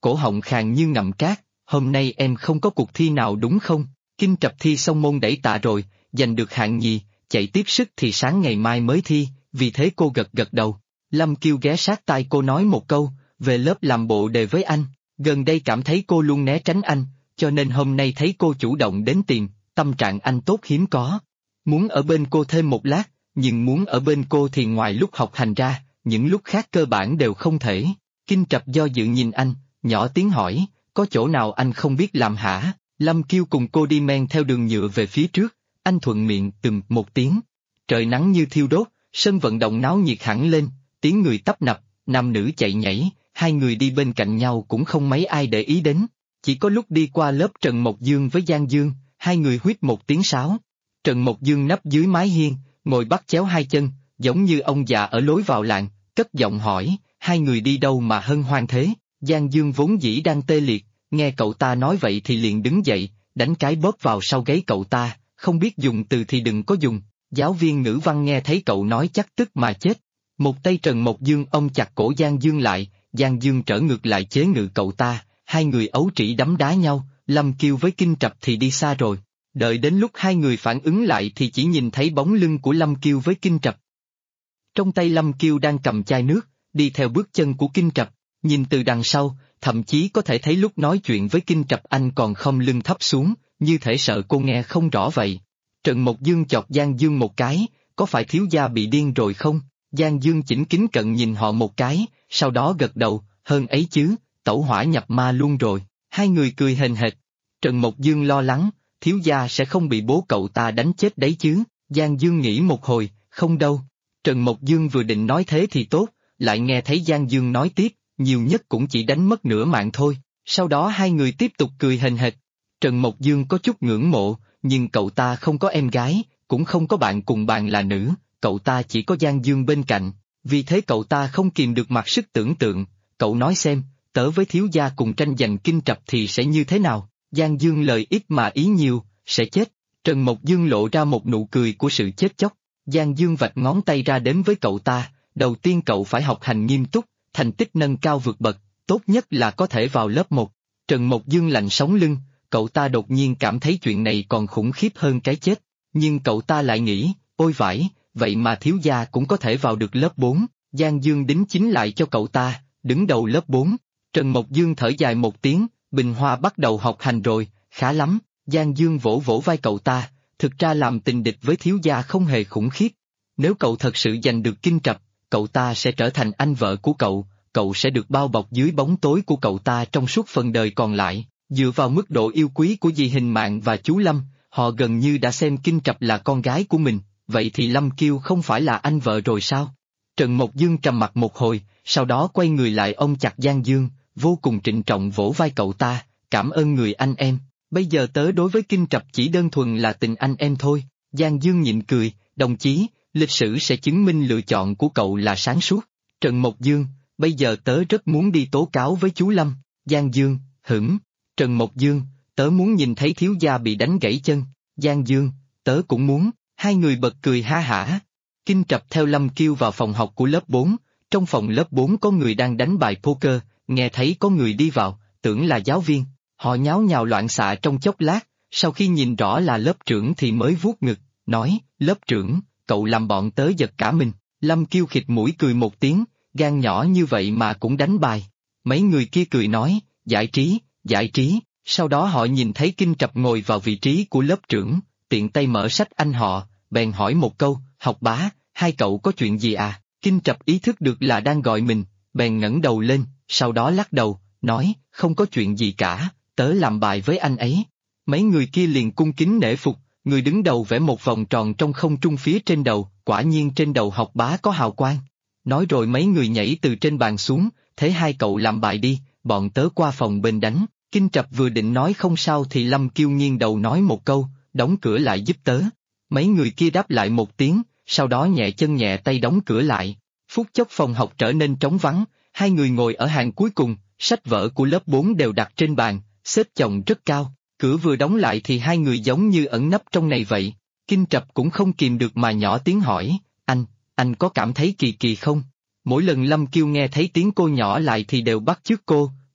cổ họng khàn như ngậm cát, hôm nay em không có cuộc thi nào đúng không? Kinh Trập thi xong môn đẩy tạ rồi, giành được hạng nhì, chạy tiếp sức thì sáng ngày mai mới thi, vì thế cô gật gật đầu. Lâm Kiêu ghé sát tai cô nói một câu, về lớp làm bộ đề với anh, gần đây cảm thấy cô luôn né tránh anh, cho nên hôm nay thấy cô chủ động đến tìm, tâm trạng anh tốt hiếm có. Muốn ở bên cô thêm một lát, nhưng muốn ở bên cô thì ngoài lúc học hành ra, những lúc khác cơ bản đều không thể. Kinh Trập do dự nhìn anh, nhỏ tiếng hỏi, có chỗ nào anh không biết làm hả? Lâm Kiêu cùng cô đi men theo đường nhựa về phía trước, anh thuận miệng một tiếng. Trời nắng như thiêu đốt, sân vận động náo nhiệt hẳn lên, tiếng người tấp nập, nam nữ chạy nhảy, hai người đi bên cạnh nhau cũng không mấy ai để ý đến. Chỉ có lúc đi qua lớp Trần Mộc Dương với Giang Dương, hai người huýt một tiếng sáo. Trần Mộc Dương nấp dưới mái hiên, ngồi bắt chéo hai chân, giống như ông già ở lối vào làng, cất giọng hỏi, hai người đi đâu mà hân hoan thế? Giang Dương vốn dĩ đang tê liệt, nghe cậu ta nói vậy thì liền đứng dậy, đánh cái bóp vào sau gáy cậu ta, không biết dùng từ thì đừng có dùng. Giáo viên ngữ văn nghe thấy cậu nói chắc tức mà chết. Một tay Trần Mộc Dương ôm chặt cổ Giang Dương lại, Giang Dương trở ngược lại chế ngự cậu ta, hai người ấu trĩ đấm đá nhau, Lâm Kiêu với Kinh Trập thì đi xa rồi. Đợi đến lúc hai người phản ứng lại thì chỉ nhìn thấy bóng lưng của Lâm Kiêu với Kinh Trập. Trong tay Lâm Kiêu đang cầm chai nước, đi theo bước chân của Kinh Trập, nhìn từ đằng sau, thậm chí có thể thấy lúc nói chuyện với Kinh Trập anh còn khom lưng thấp xuống, như thể sợ cô nghe không rõ vậy. Trần Mộc Dương chọc Giang Dương một cái, có phải thiếu gia bị điên rồi không? Giang Dương chỉnh kính cận nhìn họ một cái, sau đó gật đầu, hơn ấy chứ, tẩu hỏa nhập ma luôn rồi. Hai người cười hền hệt. Trần Mộc Dương lo lắng, thiếu gia sẽ không bị bố cậu ta đánh chết đấy chứ? Giang Dương nghĩ một hồi, không đâu. Trần Mộc Dương vừa định nói thế thì tốt, lại nghe thấy Giang Dương nói tiếp, nhiều nhất cũng chỉ đánh mất nửa mạng thôi. Sau đó hai người tiếp tục cười hền hệt. Trần Mộc Dương có chút ngưỡng mộ, nhưng cậu ta không có em gái, cũng không có bạn cùng bàn là nữ, cậu ta chỉ có Giang Dương bên cạnh, vì thế cậu ta không kìm được mặc sức tưởng tượng, cậu nói xem, tớ với thiếu gia cùng tranh giành Kinh Trập thì sẽ như thế nào? Giang Dương lời ít mà ý nhiều, sẽ chết. Trần Mộc Dương lộ ra một nụ cười của sự chết chóc. Giang Dương vạch ngón tay ra đếm với cậu ta, đầu tiên cậu phải học hành nghiêm túc, thành tích nâng cao vượt bậc, tốt nhất là có thể vào lớp 1. Trần Mộc Dương lạnh sống lưng, cậu ta đột nhiên cảm thấy chuyện này còn khủng khiếp hơn cái chết, nhưng cậu ta lại nghĩ, ôi vãi, vậy mà thiếu gia cũng có thể vào được lớp 4, Giang Dương đính chính lại cho cậu ta, đứng đầu lớp 4. Trần Mộc Dương thở dài một tiếng, Bình Hoa bắt đầu học hành rồi, khá lắm. Giang Dương vỗ vỗ vai cậu ta, thực ra làm tình địch với thiếu gia không hề khủng khiếp. Nếu cậu thật sự giành được Kinh Trập, cậu ta sẽ trở thành anh vợ của cậu sẽ được bao bọc dưới bóng tối của cậu ta trong suốt phần đời còn lại. Dựa vào mức độ yêu quý của dì Hình Mạn và chú Lâm, họ gần như đã xem Kinh Trập là con gái của mình, vậy thì Lâm Kiêu không phải là anh vợ rồi sao? Trần Mộc Dương trầm mặt một hồi, sau đó quay người lại ôm chặt Giang Dương, vô cùng trịnh trọng vỗ vai cậu ta, cảm ơn người anh em, bây giờ tớ đối với Kinh Trập chỉ đơn thuần là tình anh em thôi. Giang Dương nhịn cười, đồng chí, lịch sử sẽ chứng minh lựa chọn của cậu là sáng suốt. Trần Mộc Dương, bây giờ tớ rất muốn đi tố cáo với chú Lâm. Giang Dương, hửng. Trần Mộc Dương, tớ muốn nhìn thấy thiếu gia bị đánh gãy chân. Giang Dương, tớ cũng muốn. Hai người bật cười ha hả. Kinh Trập theo Lâm Kiêu vào phòng học của lớp 4, trong phòng lớp 4 có người đang đánh bài poker, nghe thấy có người đi vào, tưởng là giáo viên, họ nháo nhào loạn xạ trong chốc lát, sau khi nhìn rõ là lớp trưởng thì mới vuốt ngực, nói, lớp trưởng, cậu làm bọn tớ giật cả mình. Lâm Kiêu khịt mũi cười một tiếng, gan nhỏ như vậy mà cũng đánh bài. Mấy người kia cười nói, giải trí, sau đó họ nhìn thấy Kinh Trập ngồi vào vị trí của lớp trưởng, tiện tay mở sách anh họ, bèn hỏi một câu, học bá, hai cậu có chuyện gì à? Kinh Trập ý thức được là đang gọi mình, bèn ngẩng đầu lên, sau đó lắc đầu, nói, không có chuyện gì cả, tớ làm bài với anh ấy. Mấy người kia liền cung kính nể phục, người đứng đầu vẽ một vòng tròn trong không trung phía trên đầu, quả nhiên trên đầu học bá có hào quang. Nói rồi mấy người nhảy từ trên bàn xuống, thế hai cậu làm bài đi, bọn tớ qua phòng bên đánh. Kinh Trập vừa định nói không sao thì Lâm Kiêu nghiêng đầu nói một câu, đóng cửa lại giúp tớ. Mấy người kia đáp lại một tiếng, sau đó nhẹ chân nhẹ tay đóng cửa lại. Phút chốc phòng học trở nên trống vắng, hai người ngồi ở hàng cuối cùng, sách vở của lớp 4 đều đặt trên bàn, xếp chồng rất cao. Cửa vừa đóng lại thì hai người giống như ẩn nấp trong này vậy. Kinh Trập cũng không kìm được mà nhỏ tiếng hỏi, anh có cảm thấy kỳ kỳ không? Mỗi lần Lâm Kiêu nghe thấy tiếng cô nhỏ lại thì đều bắt chước cô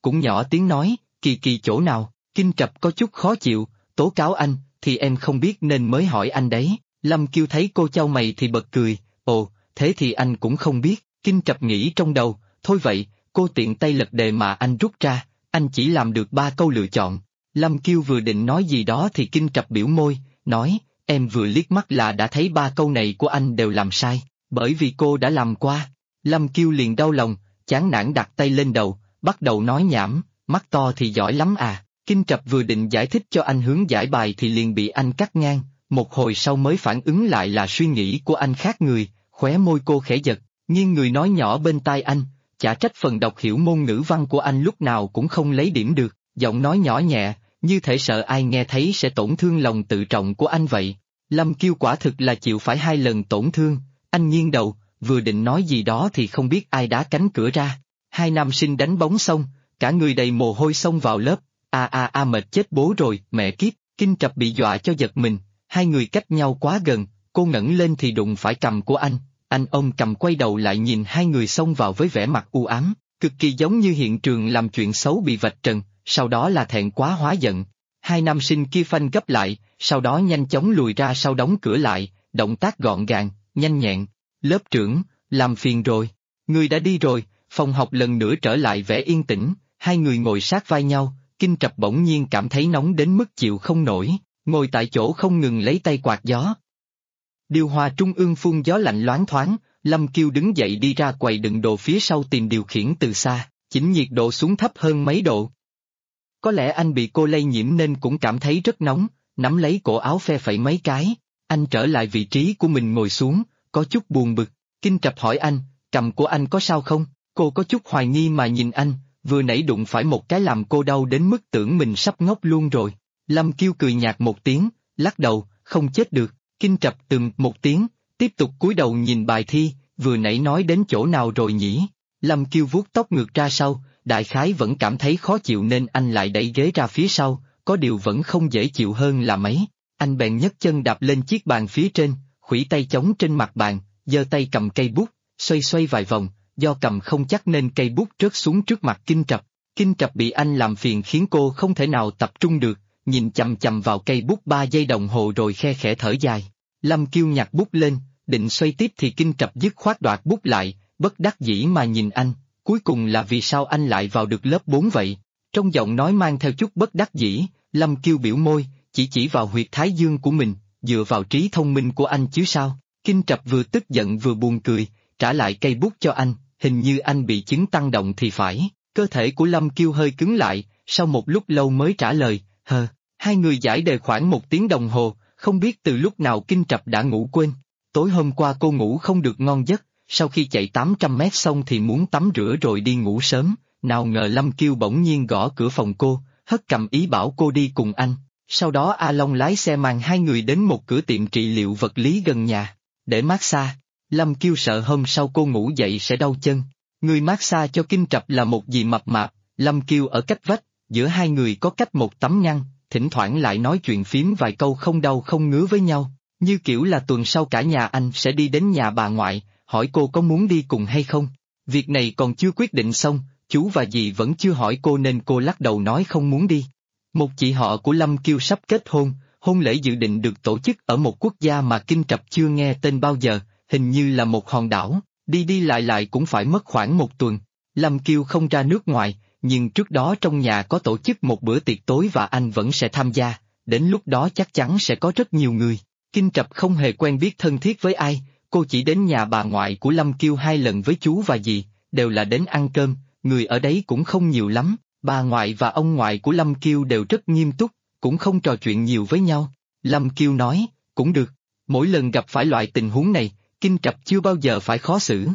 cũng nhỏ tiếng nói, kỳ kỳ chỗ nào, Kinh Trập có chút khó chịu, tố cáo anh, thì em không biết nên mới hỏi anh đấy. Lâm Kiêu thấy cô chau mày thì bật cười, ồ, thế thì anh cũng không biết, Kinh Trập nghĩ trong đầu, thôi vậy, cô tiện tay lật đề mà anh rút ra, anh chỉ làm được 3 câu lựa chọn. Lâm Kiêu vừa định nói gì đó thì Kinh Trập biểu môi, nói, em vừa liếc mắt là đã thấy 3 câu này của anh đều làm sai, bởi vì cô đã làm qua. Lâm Kiêu liền đau lòng, chán nản đặt tay lên đầu, bắt đầu nói nhảm, mắt to thì giỏi lắm à. Kinh Trập vừa định giải thích cho anh hướng giải bài thì liền bị anh cắt ngang, một hồi sau mới phản ứng lại là suy nghĩ của anh khác người, khóe môi cô khẽ giật, nghiêng người nói nhỏ bên tai anh, chả trách phần đọc hiểu môn ngữ văn của anh lúc nào cũng không lấy điểm được, giọng nói nhỏ nhẹ, như thể sợ ai nghe thấy sẽ tổn thương lòng tự trọng của anh vậy. Lâm Kiêu quả thực là chịu phải 2 lần tổn thương, anh nghiêng đầu, vừa định nói gì đó thì không biết ai đá cánh cửa ra. 2 nam sinh đánh bóng xong, cả người đầy mồ hôi xông vào lớp, mệt chết bố rồi, mẹ kiếp, Kinh Trập bị dọa cho giật mình, 2 người cách nhau quá gần, cô ngẩng lên thì đụng phải cầm của anh ôm cầm quay đầu lại nhìn 2 người xông vào với vẻ mặt u ám, cực kỳ giống như hiện trường làm chuyện xấu bị vạch trần, sau đó là thẹn quá hóa giận. 2 nam sinh kia phanh gấp lại, sau đó nhanh chóng lùi ra sau đóng cửa lại, động tác gọn gàng, nhanh nhẹn. Lớp trưởng, làm phiền rồi, người đã đi rồi, phòng học lần nữa trở lại vẻ yên tĩnh, 2 người ngồi sát vai nhau, Kinh Trập bỗng nhiên cảm thấy nóng đến mức chịu không nổi, ngồi tại chỗ không ngừng lấy tay quạt gió. Điều hòa trung ương phun gió lạnh loáng thoáng, Lâm Kiêu đứng dậy đi ra quầy đựng đồ phía sau tìm điều khiển từ xa, chỉnh nhiệt độ xuống thấp hơn mấy độ. Có lẽ anh bị cô lây nhiễm nên cũng cảm thấy rất nóng, nắm lấy cổ áo phe phẩy mấy cái, anh trở lại vị trí của mình ngồi xuống, có chút buồn bực, Kinh Trập hỏi anh, cầm của anh có sao không, cô có chút hoài nghi mà nhìn anh, vừa nãy đụng phải một cái làm cô đau đến mức tưởng mình sắp ngốc luôn rồi. Lâm Kiêu cười nhạt một tiếng, lắc đầu, không chết được, Kinh Trập một tiếng, tiếp tục cúi đầu nhìn bài thi, vừa nãy nói đến chỗ nào rồi nhỉ? Lâm Kiêu vuốt tóc ngược ra sau, đại khái vẫn cảm thấy khó chịu nên anh lại đẩy ghế ra phía sau, có điều vẫn không dễ chịu hơn là mấy. Anh bèn nhấc chân đạp lên chiếc bàn phía trên, khuỷu tay chống trên mặt bàn, giơ tay cầm cây bút, xoay xoay vài vòng, do cầm không chắc nên cây bút rớt xuống trước mặt Kinh Trập. Kinh Trập bị anh làm phiền khiến cô không thể nào tập trung được, nhìn chằm chằm vào cây bút 3 giây đồng hồ rồi khe khẽ thở dài. Lâm Kiêu nhặt bút lên, định xoay tiếp thì Kinh Trập dứt khoát đoạt bút lại, bất đắc dĩ mà nhìn anh, cuối cùng là vì sao anh lại vào được lớp 4 vậy? Trong giọng nói mang theo chút bất đắc dĩ, Lâm Kiêu biểu môi, chỉ vào huyệt thái dương của mình, dựa vào trí thông minh của anh chứ sao? Kinh Trập vừa tức giận vừa buồn cười, trả lại cây bút cho anh, hình như anh bị chứng tăng động thì phải. Cơ thể của Lâm Kiêu hơi cứng lại, sau một lúc lâu mới trả lời, 2 người giải đề khoảng 1 tiếng đồng hồ, không biết từ lúc nào Kinh Trập đã ngủ quên. Tối hôm qua cô ngủ không được ngon giấc, sau khi chạy 800 mét xong thì muốn tắm rửa rồi đi ngủ sớm, nào ngờ Lâm Kiêu bỗng nhiên gõ cửa phòng cô, hất cầm ý bảo cô đi cùng anh. Sau đó A Long lái xe mang 2 người đến một cửa tiệm trị liệu vật lý gần nhà, để massage. Lâm Kiêu sợ hôm sau cô ngủ dậy sẽ đau chân. Người massage cho Kinh Trập là một dì mập mạp, Lâm Kiêu ở cách vách, giữa 2 người có cách một tấm ngăn, thỉnh thoảng lại nói chuyện phím vài câu không đau không ngứa với nhau, như kiểu là tuần sau cả nhà anh sẽ đi đến nhà bà ngoại, hỏi cô có muốn đi cùng hay không. Việc này còn chưa quyết định xong, chú và dì vẫn chưa hỏi cô nên cô lắc đầu nói không muốn đi. Một chị họ của Lâm Kiêu sắp kết hôn, hôn lễ dự định được tổ chức ở một quốc gia mà Kinh Trập chưa nghe tên bao giờ, hình như là một hòn đảo, đi đi lại cũng phải mất khoảng 1 tuần. Lâm Kiêu không ra nước ngoài, nhưng trước đó trong nhà có tổ chức một bữa tiệc tối và anh vẫn sẽ tham gia, đến lúc đó chắc chắn sẽ có rất nhiều người. Kinh Trập không hề quen biết thân thiết với ai, cô chỉ đến nhà bà ngoại của Lâm Kiêu 2 lần với chú và dì, đều là đến ăn cơm, người ở đấy cũng không nhiều lắm, bà ngoại và ông ngoại của Lâm Kiêu đều rất nghiêm túc, cũng không trò chuyện nhiều với nhau. Lâm Kiêu nói, cũng được, mỗi lần gặp phải loại tình huống này, Kinh Trập chưa bao giờ phải khó xử.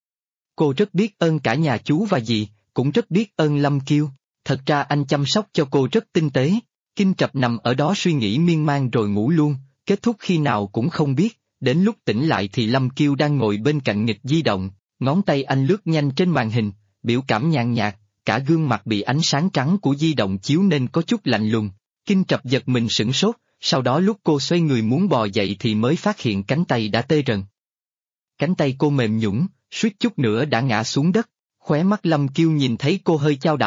Cô rất biết ơn cả nhà chú và dì, cũng rất biết ơn Lâm Kiêu, thật ra anh chăm sóc cho cô rất tinh tế. Kinh Trập nằm ở đó suy nghĩ miên man rồi ngủ luôn, kết thúc khi nào cũng không biết, đến lúc tỉnh lại thì Lâm Kiêu đang ngồi bên cạnh nghịch di động, ngón tay anh lướt nhanh trên màn hình, biểu cảm nhàn nhạt, cả gương mặt bị ánh sáng trắng của di động chiếu nên có chút lạnh lùng. Kinh Trập giật mình sửng sốt, sau đó lúc cô xoay người muốn bò dậy thì mới phát hiện cánh tay đã tê rần. Cánh tay cô mềm nhũn, suýt chút nữa đã ngã xuống đất, khóe mắt Lâm Kiêu nhìn thấy cô hơi chao đảo,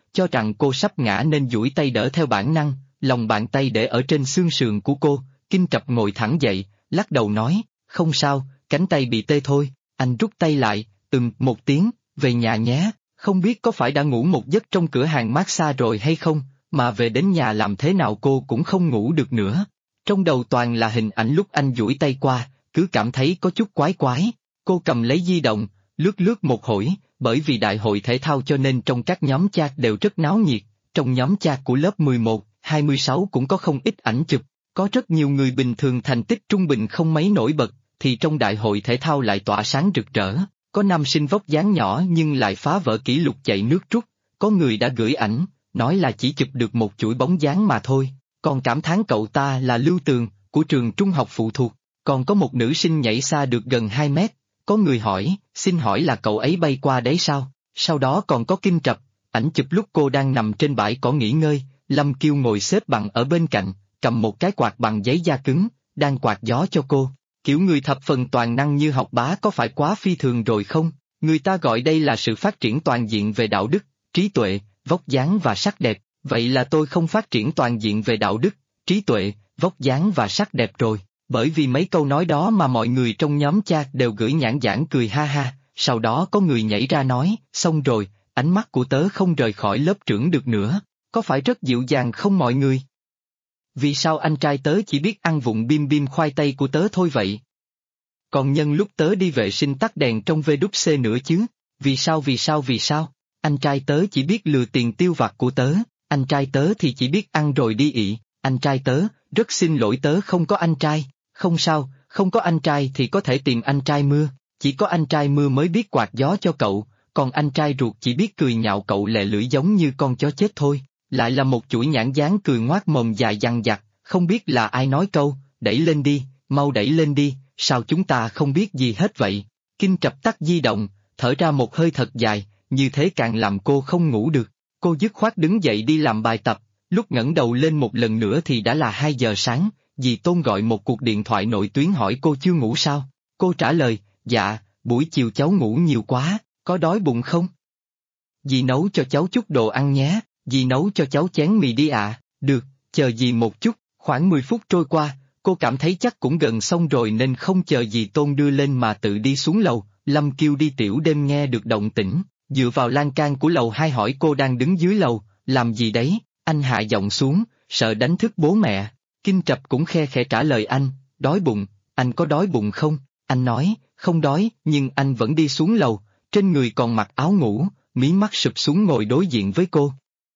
cho rằng cô sắp ngã nên duỗi tay đỡ theo bản năng, lòng bàn tay để ở trên xương sườn của cô. Kinh Trập ngồi thẳng dậy, lắc đầu nói, không sao, cánh tay bị tê thôi. Anh rút tay lại, một tiếng, về nhà nhé. Không biết có phải đã ngủ một giấc trong cửa hàng massage rồi hay không, mà về đến nhà làm thế nào cô cũng không ngủ được nữa. Trong đầu toàn là hình ảnh lúc anh duỗi tay qua, cứ cảm thấy có chút quái quái. Cô cầm lấy di động, lướt lướt một hồi, bởi vì đại hội thể thao cho nên trong các nhóm chat đều rất náo nhiệt. Trong nhóm chat của lớp 11, 26 cũng có không ít ảnh chụp, có rất nhiều người bình thường thành tích trung bình không mấy nổi bật, thì trong đại hội thể thao lại tỏa sáng rực rỡ. Có nam sinh vóc dáng nhỏ nhưng lại phá vỡ kỷ lục chạy nước rút, có người đã gửi ảnh, nói là chỉ chụp được một chuỗi bóng dáng mà thôi, còn cảm thán cậu ta là Lưu Tường, của trường trung học phụ thuộc. Còn có một nữ sinh nhảy xa được gần 2 mét, có người hỏi, xin hỏi là cậu ấy bay qua đấy sao? Sau đó còn có Kinh Trập, ảnh chụp lúc cô đang nằm trên bãi cỏ nghỉ ngơi, Lâm Kiêu ngồi xếp bằng ở bên cạnh, cầm một cái quạt bằng giấy da cứng, đang quạt gió cho cô. Kiểu người thập phần toàn năng như học bá có phải quá phi thường rồi không? Người ta gọi đây là sự phát triển toàn diện về đạo đức, trí tuệ, vóc dáng và sắc đẹp. Vậy là tôi không phát triển toàn diện về đạo đức, trí tuệ, vóc dáng và sắc đẹp rồi. Bởi vì mấy câu nói đó mà mọi người trong nhóm chat đều gửi nhãn giảng cười ha ha. Sau đó có người nhảy ra nói, xong rồi, ánh mắt của tớ không rời khỏi lớp trưởng được nữa. Có phải rất dịu dàng không mọi người? Vì sao anh trai tớ chỉ biết ăn vụng bim bim khoai tây của tớ thôi vậy? Còn nhân lúc tớ đi vệ sinh tắt đèn trong VWC nữa chứ? Vì sao? Anh trai tớ chỉ biết lừa tiền tiêu vặt của tớ, anh trai tớ thì chỉ biết ăn rồi đi ị, anh trai tớ, rất xin lỗi tớ không có anh trai. Không sao, không có anh trai thì có thể tìm anh trai Mưa, chỉ có anh trai Mưa mới biết quạt gió cho cậu, còn anh trai ruột chỉ biết cười nhạo cậu lè lưỡi giống như con chó chết thôi. Lại là một chuỗi nhãn dán cười ngoác mồm dài dằng dặc, không biết là ai nói câu, đẩy lên đi, mau đẩy lên đi, sao chúng ta không biết gì hết vậy? Kinh Trập tắt di động, thở ra một hơi thật dài, như thế càng làm cô không ngủ được. Cô dứt khoát đứng dậy đi làm bài tập, lúc ngẩng đầu lên một lần nữa thì đã là 2 giờ sáng, dì Tôn gọi một cuộc điện thoại nội tuyến hỏi cô chưa ngủ sao? Cô trả lời, dạ, buổi chiều cháu ngủ nhiều quá, có đói bụng không? Dì nấu cho cháu chút đồ ăn nhé. Dì nấu cho cháu chén mì đi ạ. Được, chờ dì một chút. Khoảng 10 phút trôi qua, cô cảm thấy chắc cũng gần xong rồi nên không chờ dì Tôn đưa lên mà tự đi xuống lầu. Lâm Kiêu đi tiểu đêm nghe được động tĩnh, dựa vào lan can của lầu 2 hỏi cô đang đứng dưới lầu, làm gì đấy? Anh hạ giọng xuống, sợ đánh thức bố mẹ. Kinh Trập cũng khe khẽ trả lời anh, đói bụng, anh có đói bụng không? Anh nói, không đói, nhưng anh vẫn đi xuống lầu, trên người còn mặc áo ngủ, mí mắt sụp xuống ngồi đối diện với cô.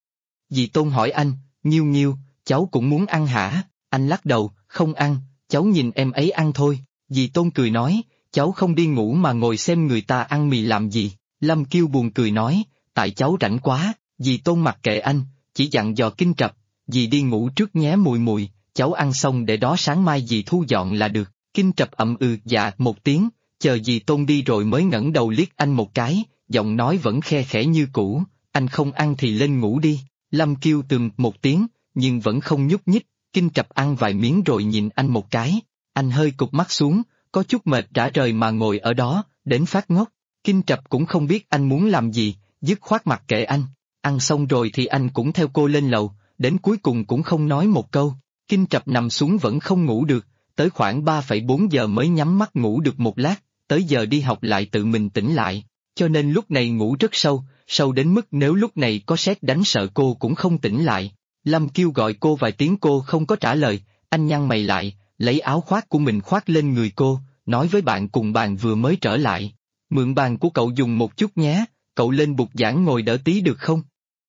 Dì Tôn hỏi anh, Nghiêu Nghiêu, cháu cũng muốn ăn hả? Anh lắc đầu, không ăn, cháu nhìn em ấy ăn thôi. Dì Tôn cười nói, cháu không đi ngủ mà ngồi xem người ta ăn mì làm gì? Lâm Kiêu buồn cười nói, tại cháu rảnh quá. Dì Tôn mặc kệ anh, chỉ dặn dò Kinh Trập, dì đi ngủ trước nhé mùi mùi, cháu ăn xong để đó sáng mai dì thu dọn là được. Kinh Trập dạ một tiếng, chờ dì Tôn đi rồi mới ngẩng đầu liếc anh một cái, giọng nói vẫn khe khẽ như cũ, anh không ăn thì lên ngủ đi. Lâm Kiêu một tiếng, nhưng vẫn không nhúc nhích. Kinh Trập ăn vài miếng rồi nhìn anh một cái, anh hơi cụp mắt xuống, có chút mệt rã rời mà ngồi ở đó, đến phát ngốc. Kinh Trập cũng không biết anh muốn làm gì, dứt khoát mặc kệ anh. Ăn xong rồi thì anh cũng theo cô lên lầu, đến cuối cùng cũng không nói một câu. Kinh Trập nằm xuống vẫn không ngủ được, tới khoảng 3,4 giờ mới nhắm mắt ngủ được một lát, tới giờ đi học lại tự mình tỉnh lại, cho nên lúc này ngủ rất sâu, sâu đến mức nếu lúc này có sét đánh sợ cô cũng không tỉnh lại. Lâm Kiêu gọi cô vài tiếng cô không có trả lời, anh nhăn mày lại, lấy áo khoác của mình khoác lên người cô, nói với bạn cùng bàn vừa mới trở lại, mượn bàn của cậu dùng một chút nhé, cậu lên bục giảng ngồi đỡ tí được không?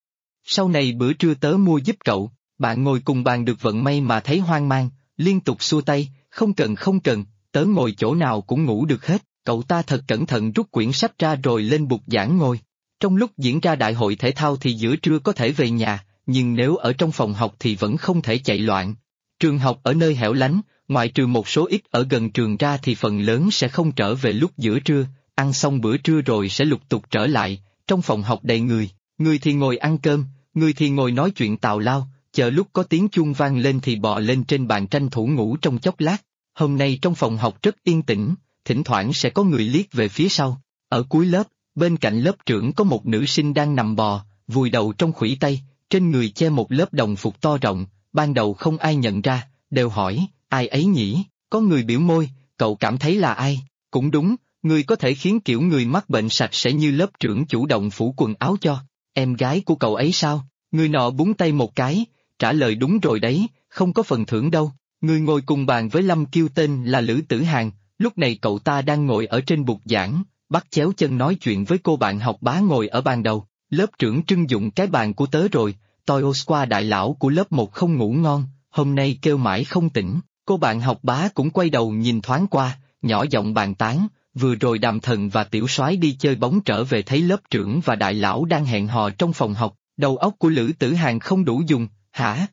Sau này bữa trưa tớ mua giúp cậu. Bạn ngồi cùng bàn được vận may mà thấy hoang mang, liên tục xua tay, không cần, tớ ngồi chỗ nào cũng ngủ được hết. Cậu ta thật cẩn thận rút quyển sách ra rồi lên bục giảng ngồi. Trong lúc diễn ra đại hội thể thao thì giữa trưa có thể về nhà, nhưng nếu ở trong phòng học thì vẫn không thể chạy loạn. Trường học ở nơi hẻo lánh, ngoại trừ một số ít ở gần trường ra thì phần lớn sẽ không trở về lúc giữa trưa, ăn xong bữa trưa rồi sẽ lục tục trở lại, trong phòng học đầy người thì ngồi ăn cơm, người thì ngồi nói chuyện tào lao, chờ lúc có tiếng chuông vang lên thì bò lên trên bàn tranh thủ ngủ trong chốc lát. Hôm nay trong phòng học rất yên tĩnh, thỉnh thoảng sẽ có người liếc về phía sau. Ở cuối lớp, bên cạnh lớp trưởng có một nữ sinh đang nằm bò, vùi đầu trong khuỷu tay, trên người che một lớp đồng phục to rộng, ban đầu không ai nhận ra, đều hỏi, ai ấy nhỉ, có người biểu môi, cậu cảm thấy là ai, cũng đúng, người có thể khiến kiểu người mắc bệnh sạch sẽ như lớp trưởng chủ động phủ quần áo cho, em gái của cậu ấy sao, người nọ búng tay một cái, trả lời đúng rồi đấy, không có phần thưởng đâu, người ngồi cùng bàn với Lâm Kiêu tên là Lữ Tử Hàn, lúc này cậu ta đang ngồi ở trên bục giảng, bắt chéo chân nói chuyện với cô bạn học bá ngồi ở bàn đầu, lớp trưởng trưng dụng cái bàn của tớ rồi, tôi Osqua đại lão của lớp 1 không ngủ ngon, hôm nay kêu mãi không tỉnh, cô bạn học bá cũng quay đầu nhìn thoáng qua, nhỏ giọng bàn tán, vừa rồi Đàm Thần và Tiểu Soái đi chơi bóng trở về thấy lớp trưởng và đại lão đang hẹn hò trong phòng học, đầu óc của Lữ Tử Hàn không đủ dùng, hả?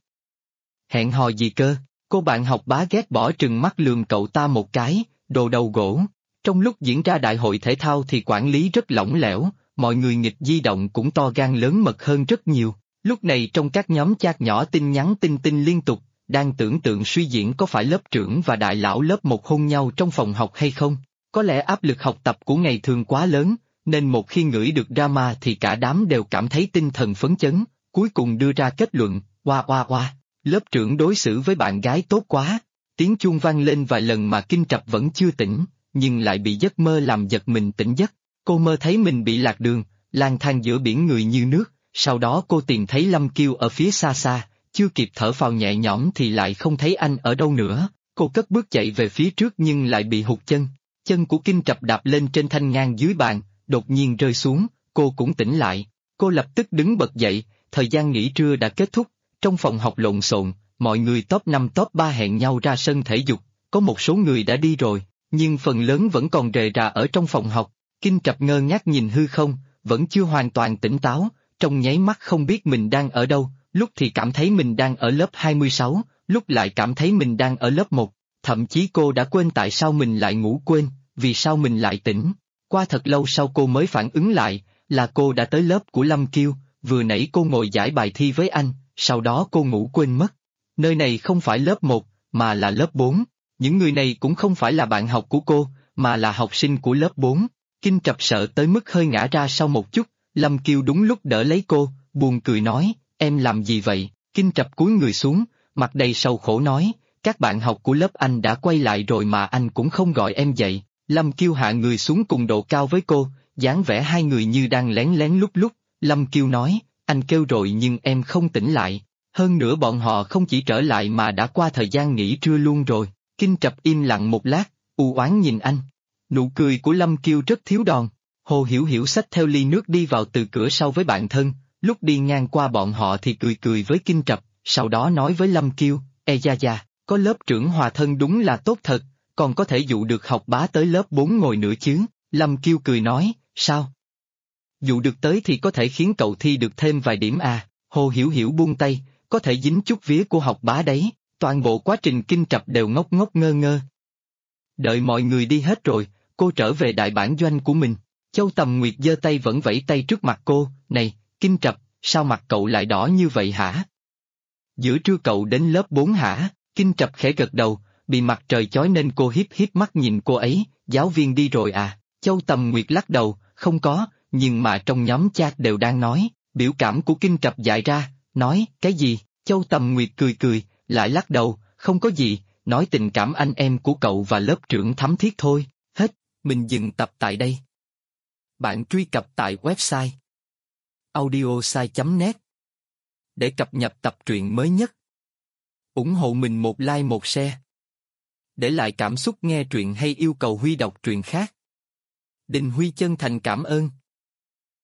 Hẹn hò gì cơ? Cô bạn học bá ghét bỏ trừng mắt lườm cậu ta một cái, đồ đầu gỗ. Trong lúc diễn ra đại hội thể thao thì quản lý rất lỏng lẻo, mọi người nghịch di động cũng to gan lớn mật hơn rất nhiều. Lúc này trong các nhóm chat nhỏ tin nhắn tinh tinh liên tục, đang tưởng tượng suy diễn có phải lớp trưởng và đại lão lớp 1 hôn nhau trong phòng học hay không. Có lẽ áp lực học tập của ngày thường quá lớn, nên một khi ngửi được drama thì cả đám đều cảm thấy tinh thần phấn chấn, cuối cùng đưa ra kết luận, oa oa oa, lớp trưởng đối xử với bạn gái tốt quá. Tiếng chuông vang lên vài lần mà Kinh Trạch vẫn chưa tỉnh, nhưng lại bị giấc mơ làm giật mình tỉnh giấc. Cô mơ thấy mình bị lạc đường, lang thang giữa biển người như nước, sau đó cô tìm thấy Lâm Kiêu ở phía xa xa, chưa kịp thở phào nhẹ nhõm thì lại không thấy anh ở đâu nữa. Cô cất bước chạy về phía trước nhưng lại bị hụt chân. Chân của Kinh Trạch đạp lên trên thanh ngang dưới bàn, đột nhiên rơi xuống, cô cũng tỉnh lại. Cô lập tức đứng bật dậy, thời gian nghỉ trưa đã kết thúc, trong phòng học lộn xộn, mọi người top 5 top 3 hẹn nhau ra sân thể dục, có một số người đã đi rồi, nhưng phần lớn vẫn còn rề rà ở trong phòng học. Kinh Trạch ngơ ngác nhìn hư không, vẫn chưa hoàn toàn tỉnh táo, trong nháy mắt không biết mình đang ở đâu, lúc thì cảm thấy mình đang ở lớp 26, lúc lại cảm thấy mình đang ở lớp 1, thậm chí cô đã quên tại sao mình lại ngủ quên, vì sao mình lại tỉnh. Qua thật lâu sau cô mới phản ứng lại, là cô đã tới lớp của Lâm Kiêu, vừa nãy cô ngồi giải bài thi với anh, sau đó cô ngủ quên mất. Nơi này không phải lớp 1, mà là lớp 4, những người này cũng không phải là bạn học của cô, mà là học sinh của lớp 4. Kinh Trạch sợ tới mức hơi ngã ra sau một chút, Lâm Kiêu đúng lúc đỡ lấy cô, buồn cười nói, em làm gì vậy? Kinh Trạch cúi người xuống, mặt đầy sầu khổ nói, các bạn học của lớp anh đã quay lại rồi mà anh cũng không gọi em dậy. Lâm Kiêu hạ người xuống cùng độ cao với cô, dáng vẻ hai người như đang lén lén lúc lúc. Lâm Kiêu nói, anh kêu rồi nhưng em không tỉnh lại, hơn nữa bọn họ không chỉ trở lại mà đã qua thời gian nghỉ trưa luôn rồi. Kinh Trạch im lặng một lát, u oán nhìn anh. Nụ cười của Lâm Kiêu rất thiếu đòn. Hồ Hiểu Hiểu xách theo ly nước đi vào từ cửa sau với bạn thân, lúc đi ngang qua bọn họ thì cười cười với Kinh Trạch, sau đó nói với Lâm Kiêu, ê da da, có lớp trưởng hòa thân đúng là tốt thật, còn có thể dụ được học bá tới lớp 4 ngồi nữa chứ. Lâm Kiêu cười nói, sao? Dụ được tới thì có thể khiến cậu thi được thêm vài điểm à. Hồ Hiểu Hiểu buông tay, có thể dính chút vía của học bá đấy. Toàn bộ quá trình Kinh Trạch đều ngốc ngốc ngơ ngơ. Đợi mọi người đi hết rồi, cô trở về đại bản doanh của mình. Châu Tầm Nguyệt giơ tay vẫn vẫy tay trước mặt cô, này, Kinh Trạch, sao mặt cậu lại đỏ như vậy hả? Giữa trưa cậu đến lớp 4 hả? Kinh Trạch khẽ gật đầu, bị mặt trời chói nên cô hiếp hiếp mắt nhìn cô ấy, giáo viên đi rồi à? Châu Tầm Nguyệt lắc đầu, không có, nhưng mà trong nhóm chat đều đang nói, biểu cảm của Kinh Trạch dại ra, nói, cái gì? Châu Tầm Nguyệt cười cười, lại lắc đầu, không có gì, nói tình cảm anh em của cậu và lớp trưởng thắm thiết thôi, hết, mình dừng tập tại đây. Bạn truy cập tại website audiosai.net để cập nhật tập truyện mới nhất. Ủng hộ mình một like một share. Để lại cảm xúc nghe truyện hay yêu cầu Huy đọc truyện khác. Đình Huy chân thành cảm ơn.